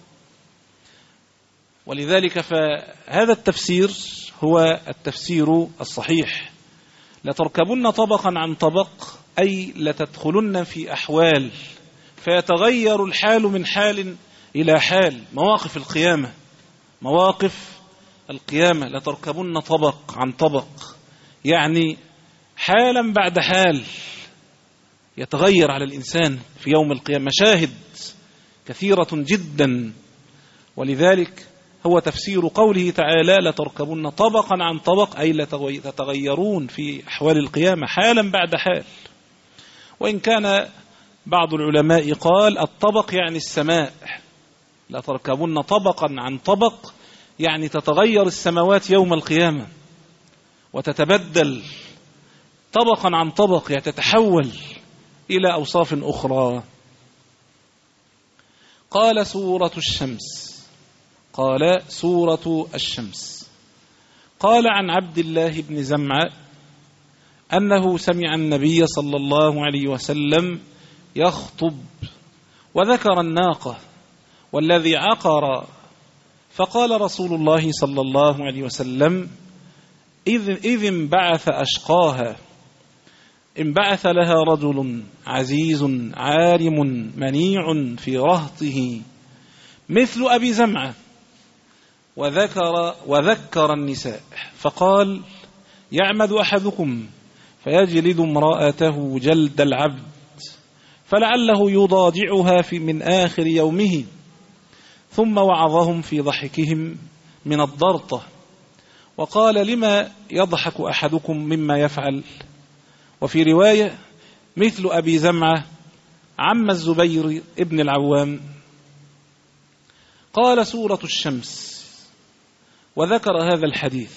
ولذلك فهذا التفسير هو التفسير الصحيح. لتركبن طبقا عن طبق أي لتدخلن في أحوال فيتغير الحال من حال إلى حال، مواقف القيامة مواقف القيامة. لتركبن طبق عن طبق، يعني حالا بعد حال يتغير على الإنسان في يوم القيامة، مشاهد كثيرة جدا. ولذلك هو تفسير قوله تعالى: لتركبن طبقا عن طبق، أي لتتغيرون في أحوال القيامة حالا بعد حال. وإن كان بعض العلماء قال: الطبق يعني السماء، لتركبن طبقا عن طبق يعني تتغير السماوات يوم القيامة وتتبدل طبقا عن طبق، يعني تتحول إلى أوصاف أخرى. قال: سورة الشمس. قال: سورة الشمس. قال عن عبد الله بن زمعة أنه سمع النبي صلى الله عليه وسلم يخطب وذكر الناقة والذي عقر، فقال رسول الله صلى الله عليه وسلم: إذ, إذ انبعث أشقاها، انبعث لها رجل عزيز عارم منيع في رهطه مثل أبي زمعة، وذكر, وذكر النساء فقال: يعمد أحدكم فيجلد امرأته جلد العبد فلعله يضاجعها في من آخر يومه، ثم وعظهم في ضحكهم من الضرطة، وقال: لما يضحك أحدكم مما يفعل؟ وفي رواية: مثل أبي زمعة عم الزبير ابن العوام. قال: سورة الشمس. وذكر هذا الحديث،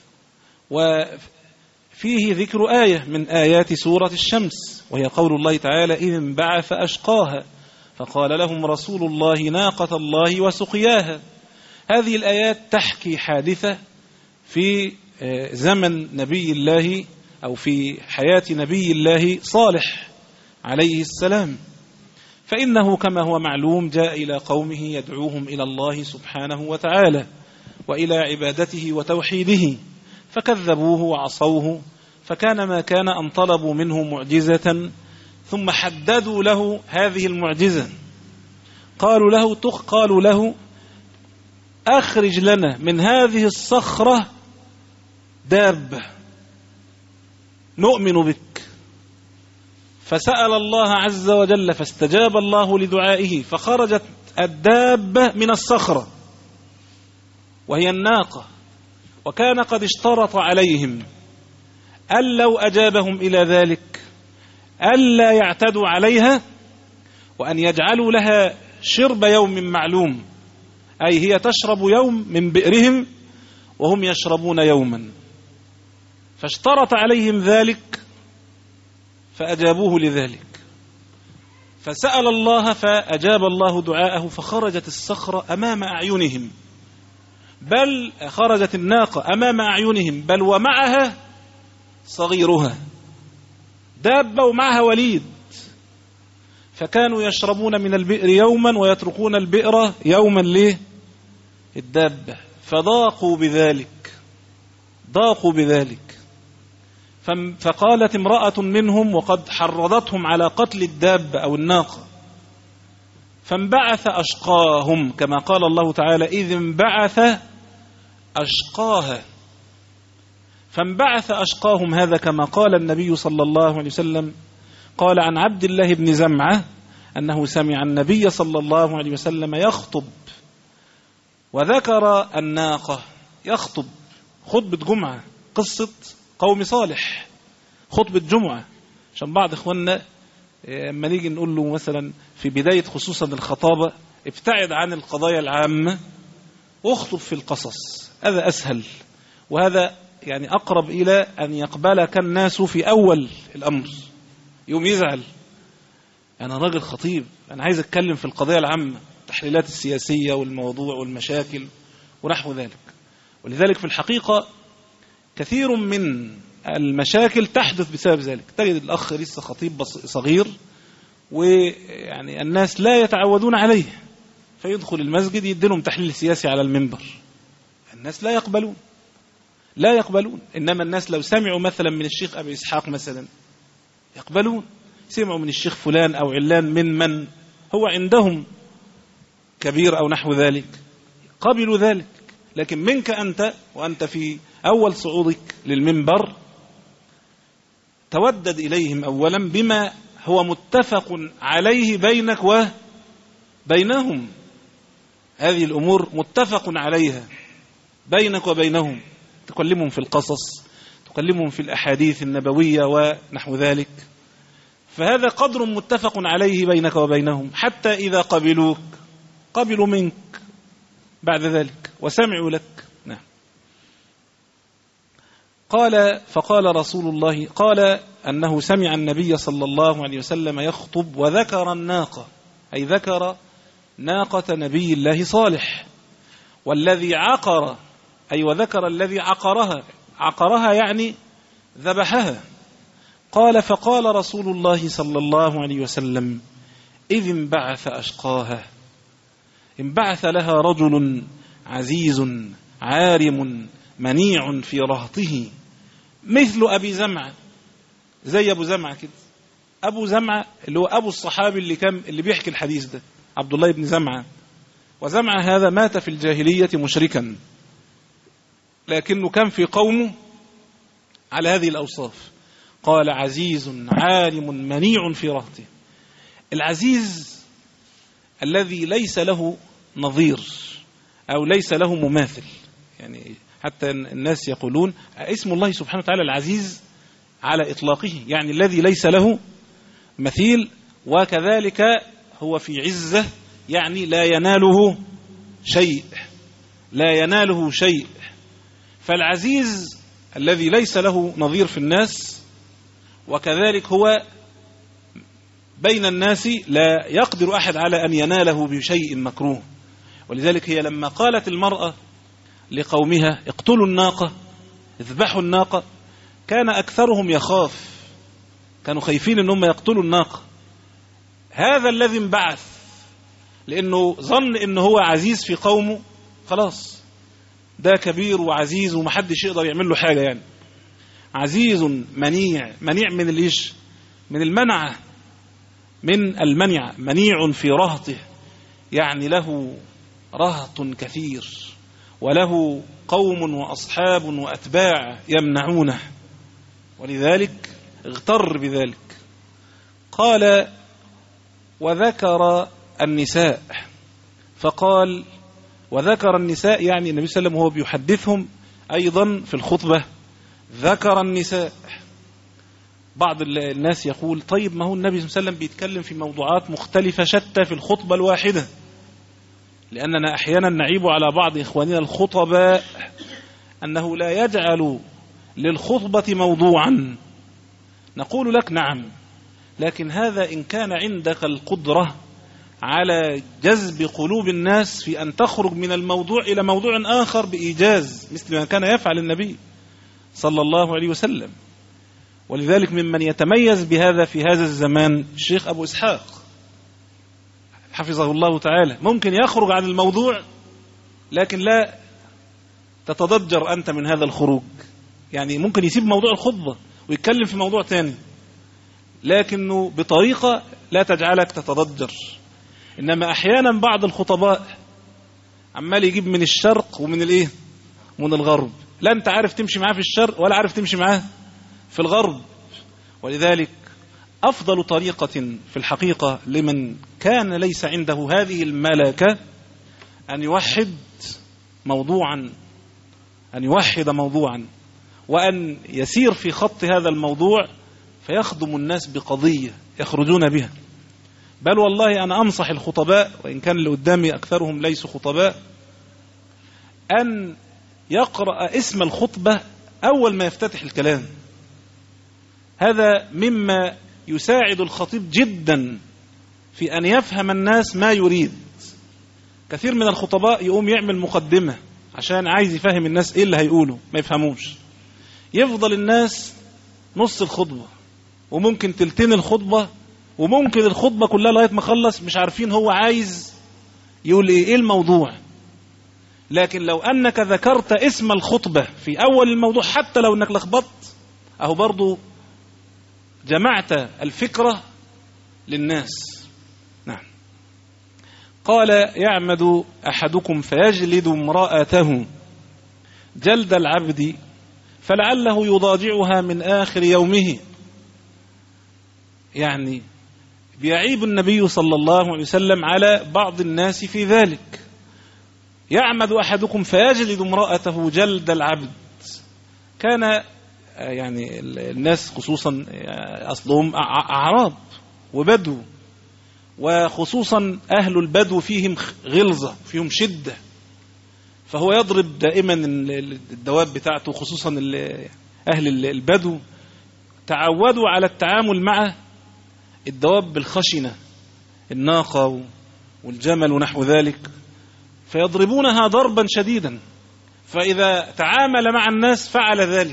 وفيه ذكر آية من آيات سورة الشمس، وهي قول الله تعالى: إذ انبعث أشقاها فقال لهم رسول الله ناقة الله وسقياها. هذه الآيات تحكي حادثة في زمن نبي الله أو في حياة نبي الله صالح عليه السلام، فإنه كما هو معلوم جاء إلى قومه يدعوهم إلى الله سبحانه وتعالى وإلى عبادته وتوحيده، فكذبوه وعصوه، فكان ما كان أن طلبوا منه معجزة ثم حددوا له هذه المعجزة. قالوا له تخ قالوا له أخرج لنا من هذه الصخرة دابة نؤمن بك. فسأل الله عز وجل فاستجاب الله لدعائه، فخرجت الدابة من الصخرة وهي الناقة، وكان قد اشترط عليهم أن لو أجابهم إلى ذلك ألا يعتدوا عليها، وأن يجعلوا لها شرب يوم معلوم، أي هي تشرب يوم من بئرهم وهم يشربون يوما، فاشترط عليهم ذلك فأجابوه لذلك. فسأل الله فأجاب الله دعاءه، فخرجت الصخرة أمام أعينهم، بل خرجت الناقة أمام أعينهم، بل ومعها صغيرها دابة ومعها وليد، فكانوا يشربون من البئر يوما ويتركون البئر يوما ليه الدابة، فضاقوا بذلك ضاقوا بذلك. فقالت امرأة منهم وقد حرضتهم على قتل الدابة أو الناقة، فانبعث أشقاهم كما قال الله تعالى إذ انبعث أشقاها. فانبعث أشقاهم هذا كما قال النبي صلى الله عليه وسلم، قال عن عبد الله بن زمعة أنه سمع النبي صلى الله عليه وسلم يخطب وذكر الناقة، يخطب خطبة جمعة، قصة قوم صالح، خطبة جمعة. عشان بعض إخواننا لما نيجي نقول له مثلا في بداية خصوصا الخطابة ابتعد عن القضايا العامة واخطب في القصص، هذا أسهل وهذا يعني أقرب إلى أن يقبلك الناس في أول الأمر. يوم يزعل أنا راجل خطيب، أنا عايز أتكلم في القضايا العامة، التحليلات السياسية والموضوع والمشاكل ونحو ذلك. ولذلك في الحقيقة كثير من المشاكل تحدث بسبب ذلك. تجد الأخ لسه خطيب صغير ويعني الناس لا يتعودون عليه، فيدخل المسجد يدينهم تحليل سياسي على المنبر، الناس لا يقبلون لا يقبلون. إنما الناس لو سمعوا مثلا من الشيخ أبي إسحاق مثلا يقبلون، سمعوا من الشيخ فلان أو علان من من هو عندهم كبير أو نحو ذلك قبلوا ذلك. لكن منك أنت وأنت في أول صعودك للمنبر تودد إليهم أولا بما هو متفق عليه بينك وبينهم، هذه الأمور متفق عليها بينك وبينهم، تكلمهم في القصص، تكلمهم في الأحاديث النبوية ونحو ذلك. فهذا قدر متفق عليه بينك وبينهم، حتى إذا قبلوك قبلوا منك بعد ذلك وسمعوا لك. نعم. قال فقال رسول الله، قال أنه سمع النبي صلى الله عليه وسلم يخطب وذكر الناقة، أي ذكر ناقة نبي الله صالح، والذي عقر، أي وذكر الذي عقرها، عقرها يعني ذبحها. قال فقال رسول الله صلى الله عليه وسلم إذ انبعث أشقاها، انبعث لها رجل عزيز عارم منيع في رهطه مثل أبي زمعة، زي أبو زمعة كده. أبو زمعة اللي هو أبو الصحابي اللي كان اللي بيحكي الحديث ده، عبد الله بن زمعة. وزمعة هذا مات في الجاهلية مشركا، لكنه كان في قومه على هذه الأوصاف. قال عزيز عالم منيع في رهطه. العزيز الذي ليس له نظير أو ليس له مماثل، يعني حتى الناس يقولون اسم الله سبحانه وتعالى العزيز على إطلاقه، يعني الذي ليس له مثيل، وكذلك هو في عزة، يعني لا يناله شيء لا يناله شيء. فالعزيز الذي ليس له نظير في الناس، وكذلك هو بين الناس لا يقدر أحد على أن يناله بشيء مكروه. ولذلك هي لما قالت المرأة لقومها اقتلوا الناقة اذبحوا الناقة، كان أكثرهم يخاف، كانوا خايفين أنهم يقتلوا الناقة. هذا الذي انبعث لأنه ظن أنه هو عزيز في قومه، خلاص ده كبير وعزيز ومحدش يقدر يعمل له حاجة، يعني عزيز منيع، منيع من الإيش؟ من المنعة، من المنع، منيع في رهطه، يعني له رهط كثير وله قوم وأصحاب وأتباع يمنعونه، ولذلك اغتر بذلك. قال وذكر النساء، فقال وذكر النساء، يعني النبي صلى الله عليه وسلم وهو بيحدثهم أيضا في الخطبة ذكر النساء. بعض الناس يقول طيب ما هو النبي صلى الله عليه وسلم بيتكلم في موضوعات مختلفة شتى في الخطبة الواحدة، لأننا أحيانا نعيب على بعض إخواننا الخطباء أنه لا يجعل للخطبة موضوعا. نقول لك نعم، لكن هذا إن كان عندك القدرة على جذب قلوب الناس في أن تخرج من الموضوع إلى موضوع آخر بإيجاز، مثل ما كان يفعل النبي صلى الله عليه وسلم. ولذلك ممن يتميز بهذا في هذا الزمان الشيخ أبو إسحاق حفظه الله تعالى، ممكن يخرج عن الموضوع لكن لا تتضجر أنت من هذا الخروج، يعني ممكن يسيب موضوع الخطبة ويتكلم في موضوع تاني، لكنه بطريقة لا تجعلك تتضجر. إنما أحيانا بعض الخطباء عمال يجيب من الشرق ومن الإيه ومن الغرب، لا أنت عارف تمشي معاه في الشرق ولا عارف تمشي معاه في الغرب. ولذلك أفضل طريقة في الحقيقة لمن كان ليس عنده هذه الملكة أن يوحد موضوعا أن يوحد موضوعا وأن يسير في خط هذا الموضوع فيخدم الناس بقضية يخرجون بها. بل والله أنا أنصح الخطباء، وإن كان اللي قدامي أكثرهم ليسوا خطباء، أن يقرأ اسم الخطبة أول ما يفتتح الكلام. هذا مما يساعد الخطيب جدا في أن يفهم الناس ما يريد. كثير من الخطباء يقوم يعمل مقدمة عشان عايز يفهم الناس إيه اللي هيقوله، ما يفهموش، يفضل الناس نص الخطبة وممكن تلتين الخطبة وممكن الخطبة كلها لغاية ما خلص مش عارفين هو عايز يقول إيه, إيه الموضوع. لكن لو أنك ذكرت اسم الخطبة في أول الموضوع حتى لو أنك لخبطت، أهو برضو جمعت الفكرة للناس. نعم. قال: يعمد أحدكم فيجلد امرأته جلد العبد فلعله يضاجعها من آخر يومه. يعني بيعيب النبي صلى الله عليه وسلم على بعض الناس في ذلك. يعمد أحدكم فيجلد امرأته جلد العبد. كان يعني الناس خصوصا أصلهم أعراب وبدو، وخصوصا أهل البدو فيهم غلظة فيهم شدة، فهو يضرب دائما الدواب بتاعته، خصوصا أهل البدو تعودوا على التعامل مع الدواب بالخشنة، الناقة والجمل ونحو ذلك، فيضربونها ضربا شديدا، فإذا تعامل مع الناس فعل ذلك.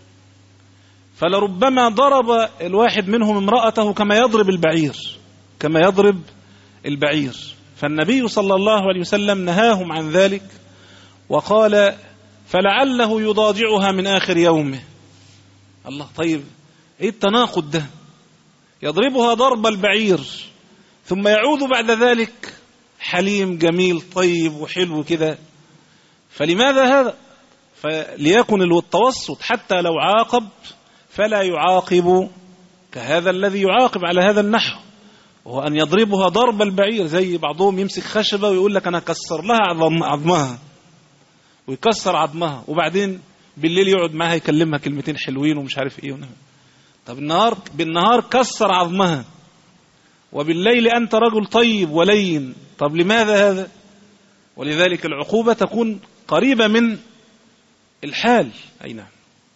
فلربما ضرب الواحد منهم امرأته كما يضرب البعير كما يضرب البعير فالنبي صلى الله عليه وسلم نهاهم عن ذلك وقال: فلعله يضاجعها من آخر يومه. الله، طيب ايه التناقض ده؟ يضربها ضرب البعير ثم يعود بعد ذلك حليم جميل طيب وحلو كده، فلماذا هذا؟ فليكن التوسط، حتى لو عاقب فلا يعاقب كهذا الذي يعاقب على هذا النحو، وهو أن يضربها ضرب البعير. زي بعضهم يمسك خشبة ويقول لك أنا كسر لها عظم عظمها، ويكسر عظمها، وبعدين بالليل يقعد معها يكلمها كلمتين حلوين ومش عارف ايه ونعم. طب النهار بالنهار كسر عظمها، وبالليل أنت رجل طيب ولين، طب لماذا هذا؟ ولذلك العقوبة تكون قريبة من الحال. أي نعم.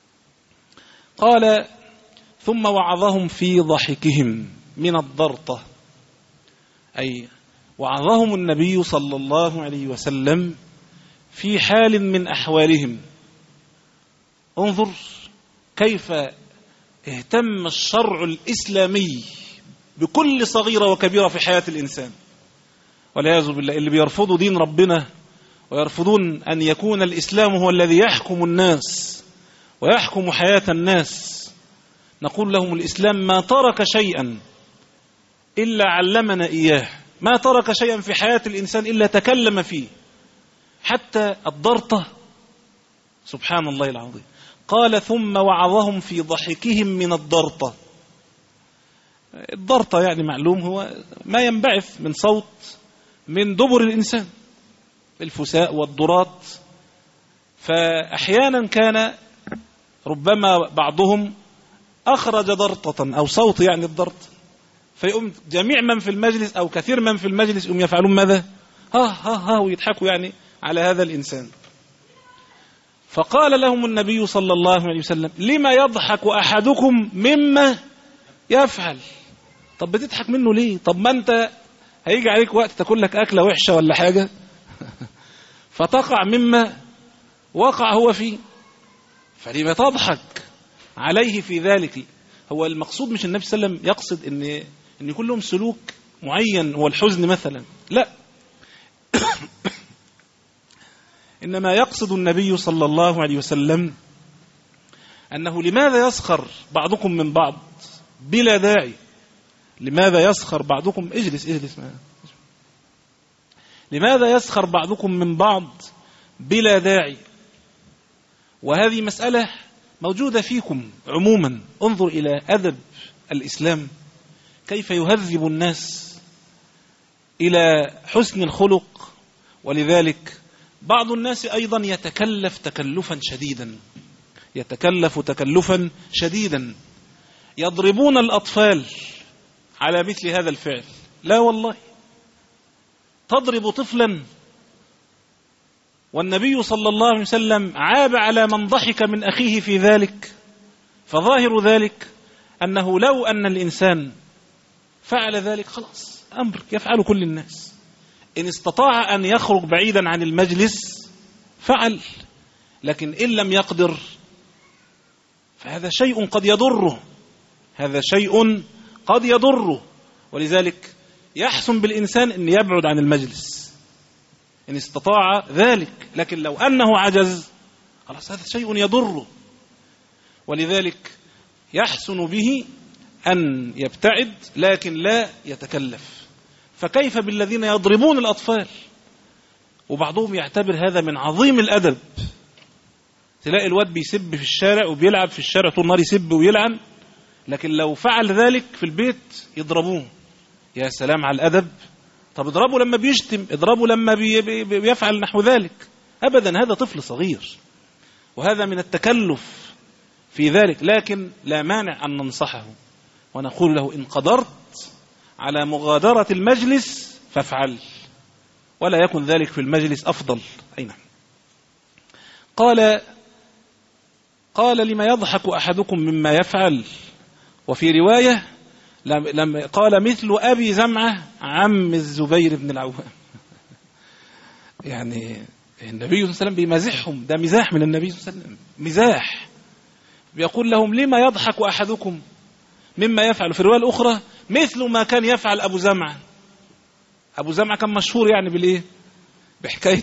قال: ثم وعظهم في ضحكهم من الضرطة، أي وعظهم النبي صلى الله عليه وسلم في حال من أحوالهم. انظر كيف اهتم الشرع الإسلامي بكل صغيرة وكبيرة في حياة الإنسان. والعياذ بالله، اللي بيرفضوا دين ربنا ويرفضون أن يكون الإسلام هو الذي يحكم الناس ويحكم حياة الناس، نقول لهم: الإسلام ما ترك شيئا إلا علمنا إياه، ما ترك شيئا في حياة الإنسان إلا تكلم فيه، حتى الضرطة. سبحان الله العظيم. قال: ثم وعظهم في ضحكهم من الضرطة. الضرطة يعني معلوم هو ما ينبعث من صوت من دبر الإنسان، الفساء والضراط. فأحيانا كان ربما بعضهم أخرج ضرطة أو صوت يعني الضرط، فيقوم جميع من في المجلس أو كثير من في المجلس يقوم يفعلون ماذا؟ ها ها ها ويضحكوا يعني على هذا الإنسان. فقال لهم النبي صلى الله عليه وسلم: لما يضحك أحدكم مما يفعل؟ طب بتضحك منه ليه؟ طب ما أنت هيجي عليك وقت تاكل لك أكلة وحشة ولا حاجة فتقع مما وقع هو فيه، فلما تضحك عليه في ذلك؟ هو المقصود مش النبي صلى الله عليه وسلم يقصد ان ان يكون لهم سلوك معين هو الحزن مثلا، لا انما يقصد النبي صلى الله عليه وسلم انه لماذا يسخر بعضكم من بعض بلا داعي؟ لماذا يسخر بعضكم؟ اجلس اجلس معنا. لماذا يسخر بعضكم من بعض بلا داعي؟ وهذه مسألة موجودة فيكم عموما. انظر إلى أدب الإسلام كيف يهذب الناس إلى حسن الخلق. ولذلك بعض الناس أيضا يتكلف تكلفا شديدا يتكلف تكلفا شديدا يضربون الأطفال على مثل هذا الفعل. لا والله، تضرب طفلا؟ والنبي صلى الله عليه وسلم عاب على من ضحك من أخيه في ذلك. فظاهر ذلك أنه لو أن الإنسان فعل ذلك خلاص أمر يفعل كل الناس. إن استطاع أن يخرج بعيدا عن المجلس فعل، لكن إن لم يقدر فهذا شيء قد يضره هذا شيء قد يضره ولذلك يحسن بالإنسان أن يبعد عن المجلس إن استطاع ذلك. لكن لو أنه عجز خلاص هذا شيء يضره، ولذلك يحسن به أن يبتعد لكن لا يتكلف. فكيف بالذين يضربون الأطفال؟ وبعضهم يعتبر هذا من عظيم الأدب. تلاقي الواد بيسب في الشارع وبيلعب في الشارع طول النهار يسب ويلعن، لكن لو فعل ذلك في البيت يضربوه. يا سلام على الأدب. طب اضربه لما بيشتم، اضربه لما بي بي بيفعل نحو ذلك. أبدا، هذا طفل صغير وهذا من التكلف في ذلك. لكن لا مانع أن ننصحه ونقول له إن قدرت على مغادرة المجلس فافعل، ولا يكن ذلك في المجلس أفضل. أي نعم. قال قال لما يضحك أحدكم مما يفعل. وفي رواية لم قال مثل أبي زمعة عم الزبير بن العوام. يعني النبي صلى الله عليه وسلم بيمزحهم، ده مزاح من النبي صلى الله عليه وسلم، مزاح. بيقول لهم لما يضحك أحدكم مما يفعل. في الرواية الأخرى مثل ما كان يفعل أبو زمعة. أبو زمعة كان مشهور يعني بالإيه؟ بحكاية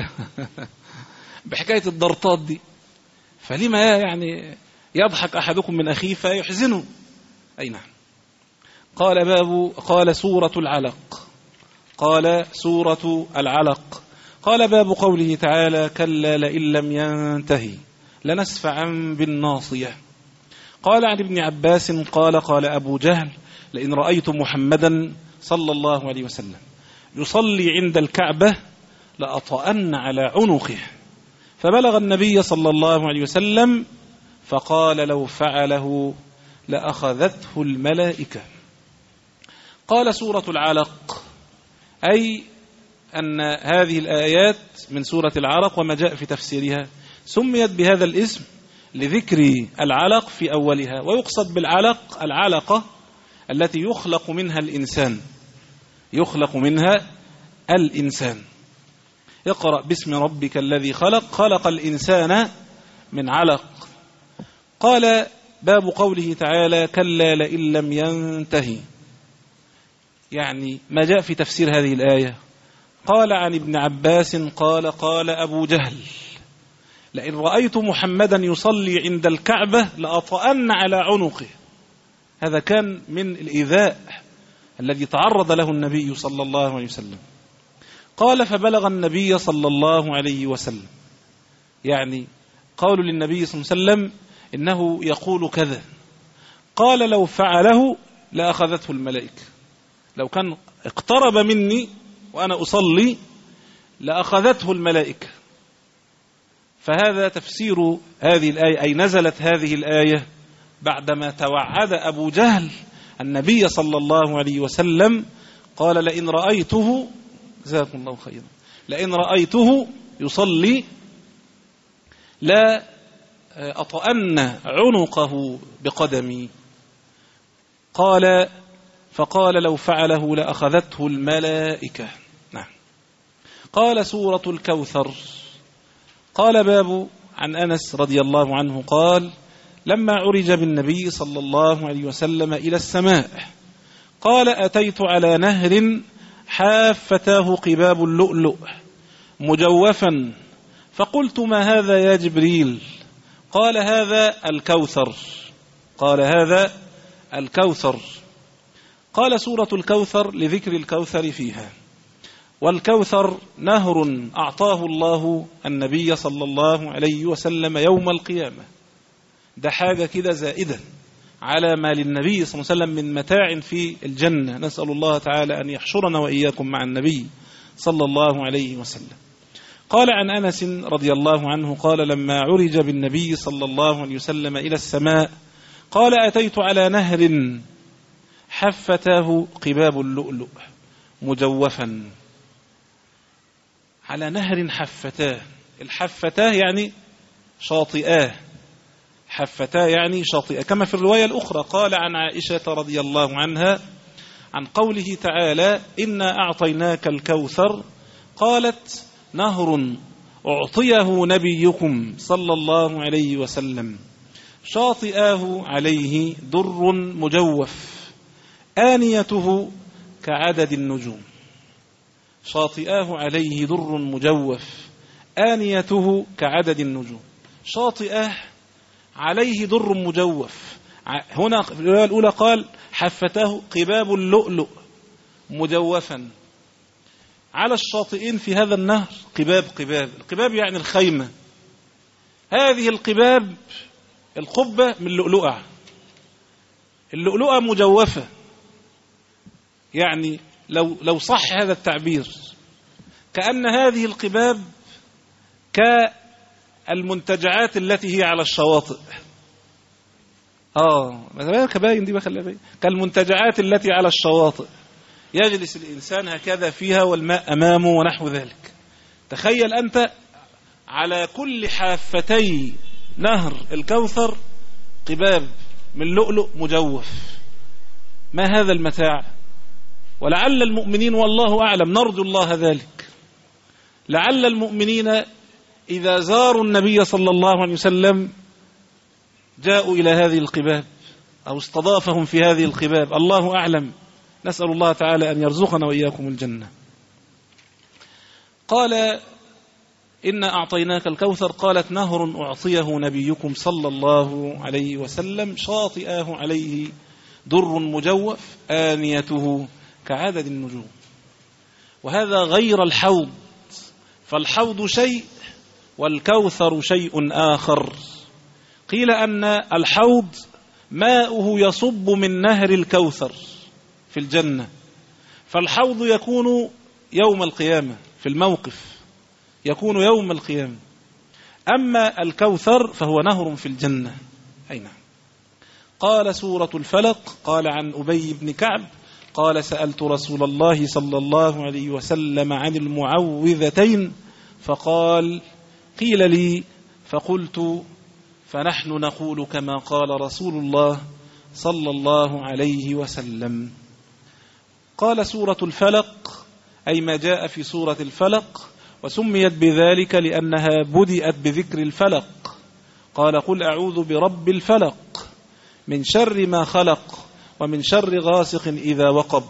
بحكاية الضرطات دي. فلما يعني يضحك أحدكم من أخيه فيحزنه. أي نعم. قال باب قال سورة العلق قال سورة العلق قال باب قوله تعالى كلا لئن لم ينتهي لنسفعا بالناصية. قال عن ابن عباس قال قال أبو جهل لئن رأيت محمدا صلى الله عليه وسلم يصلي عند الكعبة لأطأن على عنقه. فبلغ النبي صلى الله عليه وسلم فقال لو فعله لأخذته الملائكة. قال سورة العلق أي أن هذه الآيات من سورة العلق وما جاء في تفسيرها سميت بهذا الاسم لذكر العلق في أولها. ويقصد بالعلق العلقة التي يخلق منها الإنسان يخلق منها الإنسان. اقرأ باسم ربك الذي خلق خلق الإنسان من علق. قال باب قوله تعالى كلا لئن لم ينتهي، يعني ما جاء في تفسير هذه الآية. قال عن ابن عباس قال قال أبو جهل لئن رأيت محمدا يصلي عند الكعبة لأطأن على عنقه. هذا كان من الإيذاء الذي تعرض له النبي صلى الله عليه وسلم. قال فبلغ النبي صلى الله عليه وسلم، يعني قالوا للنبي صلى الله عليه وسلم إنه يقول كذا. قال لو فعله لأخذته الملائكة، لو كان اقترب مني وأنا أصلي لأخذته الملائكة. فهذا تفسير هذه الآية، أي نزلت هذه الآية بعدما توعد أبو جهل النبي صلى الله عليه وسلم. قال لئن رأيته جزاكم الله خيرا لئن رأيته يصلي لا أطأن عنقه بقدمي. قال فقال لو فعله لأخذته الملائكة. نعم. قال سورة الكوثر. قال باب عن أنس رضي الله عنه قال لما عرج بالنبي صلى الله عليه وسلم إلى السماء قال أتيت على نهر حافتاه قباب اللؤلؤ مجوفا فقلت ما هذا يا جبريل؟ قال هذا الكوثر قال هذا الكوثر. قال سورة الكوثر لذكر الكوثر فيها. والكوثر نهر أعطاه الله النبي صلى الله عليه وسلم يوم القيامة. ده حاجة كده زائدة على ما للنبي صلى الله عليه وسلم من متاع في الجنة. نسأل الله تعالى أن يحشرنا وإياكم مع النبي صلى الله عليه وسلم. قال عن أنس رضي الله عنه قال لما عرج بالنبي صلى الله عليه وسلم إلى السماء قال أتيت على نهر حفتاه قباب اللؤلؤ مجوفا. على نهر حفتاه، الحفتاه يعني شاطئاه، حفتاه يعني شاطئة، كما في الرواية الأخرى قال عن عائشة رضي الله عنها عن قوله تعالى إنا أعطيناك الكوثر قالت نهر أعطيه نبيكم صلى الله عليه وسلم شاطئاه عليه در مجوف آنيته كعدد النجوم. شاطئاه عليه در مجوف آنيته كعدد النجوم. شاطئاه عليه در مجوف. هنا في الرواية الأولى قال حفتاه قباب اللؤلؤ مجوفا. على الشاطئين في هذا النهر قباب، قباب القباب يعني الخيمة. هذه القباب القبة من لؤلؤة، اللؤلؤة مجوفة، يعني لو لو صح هذا التعبير كأن هذه القباب كالمنتجعات التي هي على الشواطئ. اه مثلا كباين دي بخليها باين، كالمنتجعات التي على الشواطئ يجلس الإنسان هكذا فيها والماء أمامه ونحو ذلك. تخيل أنت على كل حافتي نهر الكوثر قباب من لؤلؤ مجوف. ما هذا المتاع؟ ولعل المؤمنين والله أعلم نرجو الله ذلك، لعل المؤمنين إذا زاروا النبي صلى الله عليه وسلم جاءوا إلى هذه القباب أو استضافهم في هذه القباب، الله أعلم. نسأل الله تعالى أن يرزقنا وإياكم الجنة. قال إنا أعطيناك الكوثر قالت نهر أعطيه نبيكم صلى الله عليه وسلم شاطئاه عليه در مجوف آنيته كعدد النجوم. وهذا غير الحوض، فالحوض شيء والكوثر شيء آخر. قيل أن الحوض ماؤه يصب من نهر الكوثر في الجنة، فالحوض يكون يوم القيامة في الموقف، يكون يوم القيامة. أما الكوثر فهو نهر في الجنة. أي نعم. قال سورة الفلق قال عن أبي بن كعب قال سألت رسول الله صلى الله عليه وسلم عن المعوذتين فقال قيل لي فقلت فنحن نقول كما قال رسول الله صلى الله عليه وسلم. قال سورة الفلق أي ما جاء في سورة الفلق، وسميت بذلك لأنها بدأت بذكر الفلق. قال قل أعوذ برب الفلق من شر ما خلق ومن شر غاسق إذا وقب،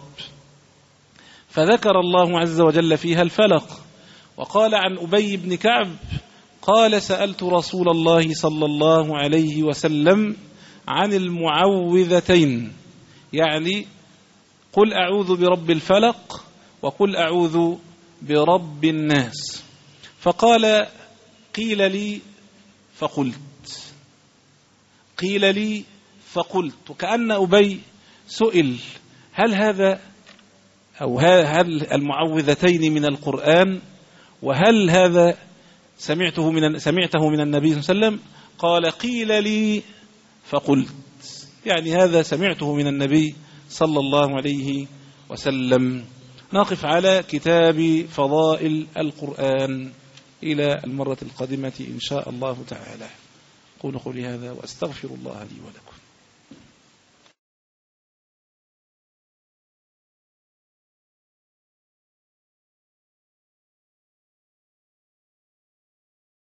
فذكر الله عز وجل فيها الفلق. وقال عن أبي بن كعب قال سألت رسول الله صلى الله عليه وسلم عن المعوذتين، يعني قل أعوذ برب الفلق وقل أعوذ برب الناس. فقال قيل لي فقلت، قيل لي فقلت، وكأن أبي سئل هل هذا أو هل المعوذتين من القرآن، وهل هذا سمعته من سمعته من النبي صلى الله عليه وسلم؟ قال قيل لي فقلت، يعني هذا سمعته من النبي صلى الله عليه وسلم. نقف على كتاب فضائل القرآن إلى المرة القادمة إن شاء الله تعالى. قولوا قولي هذا وأستغفر الله لي ولكم.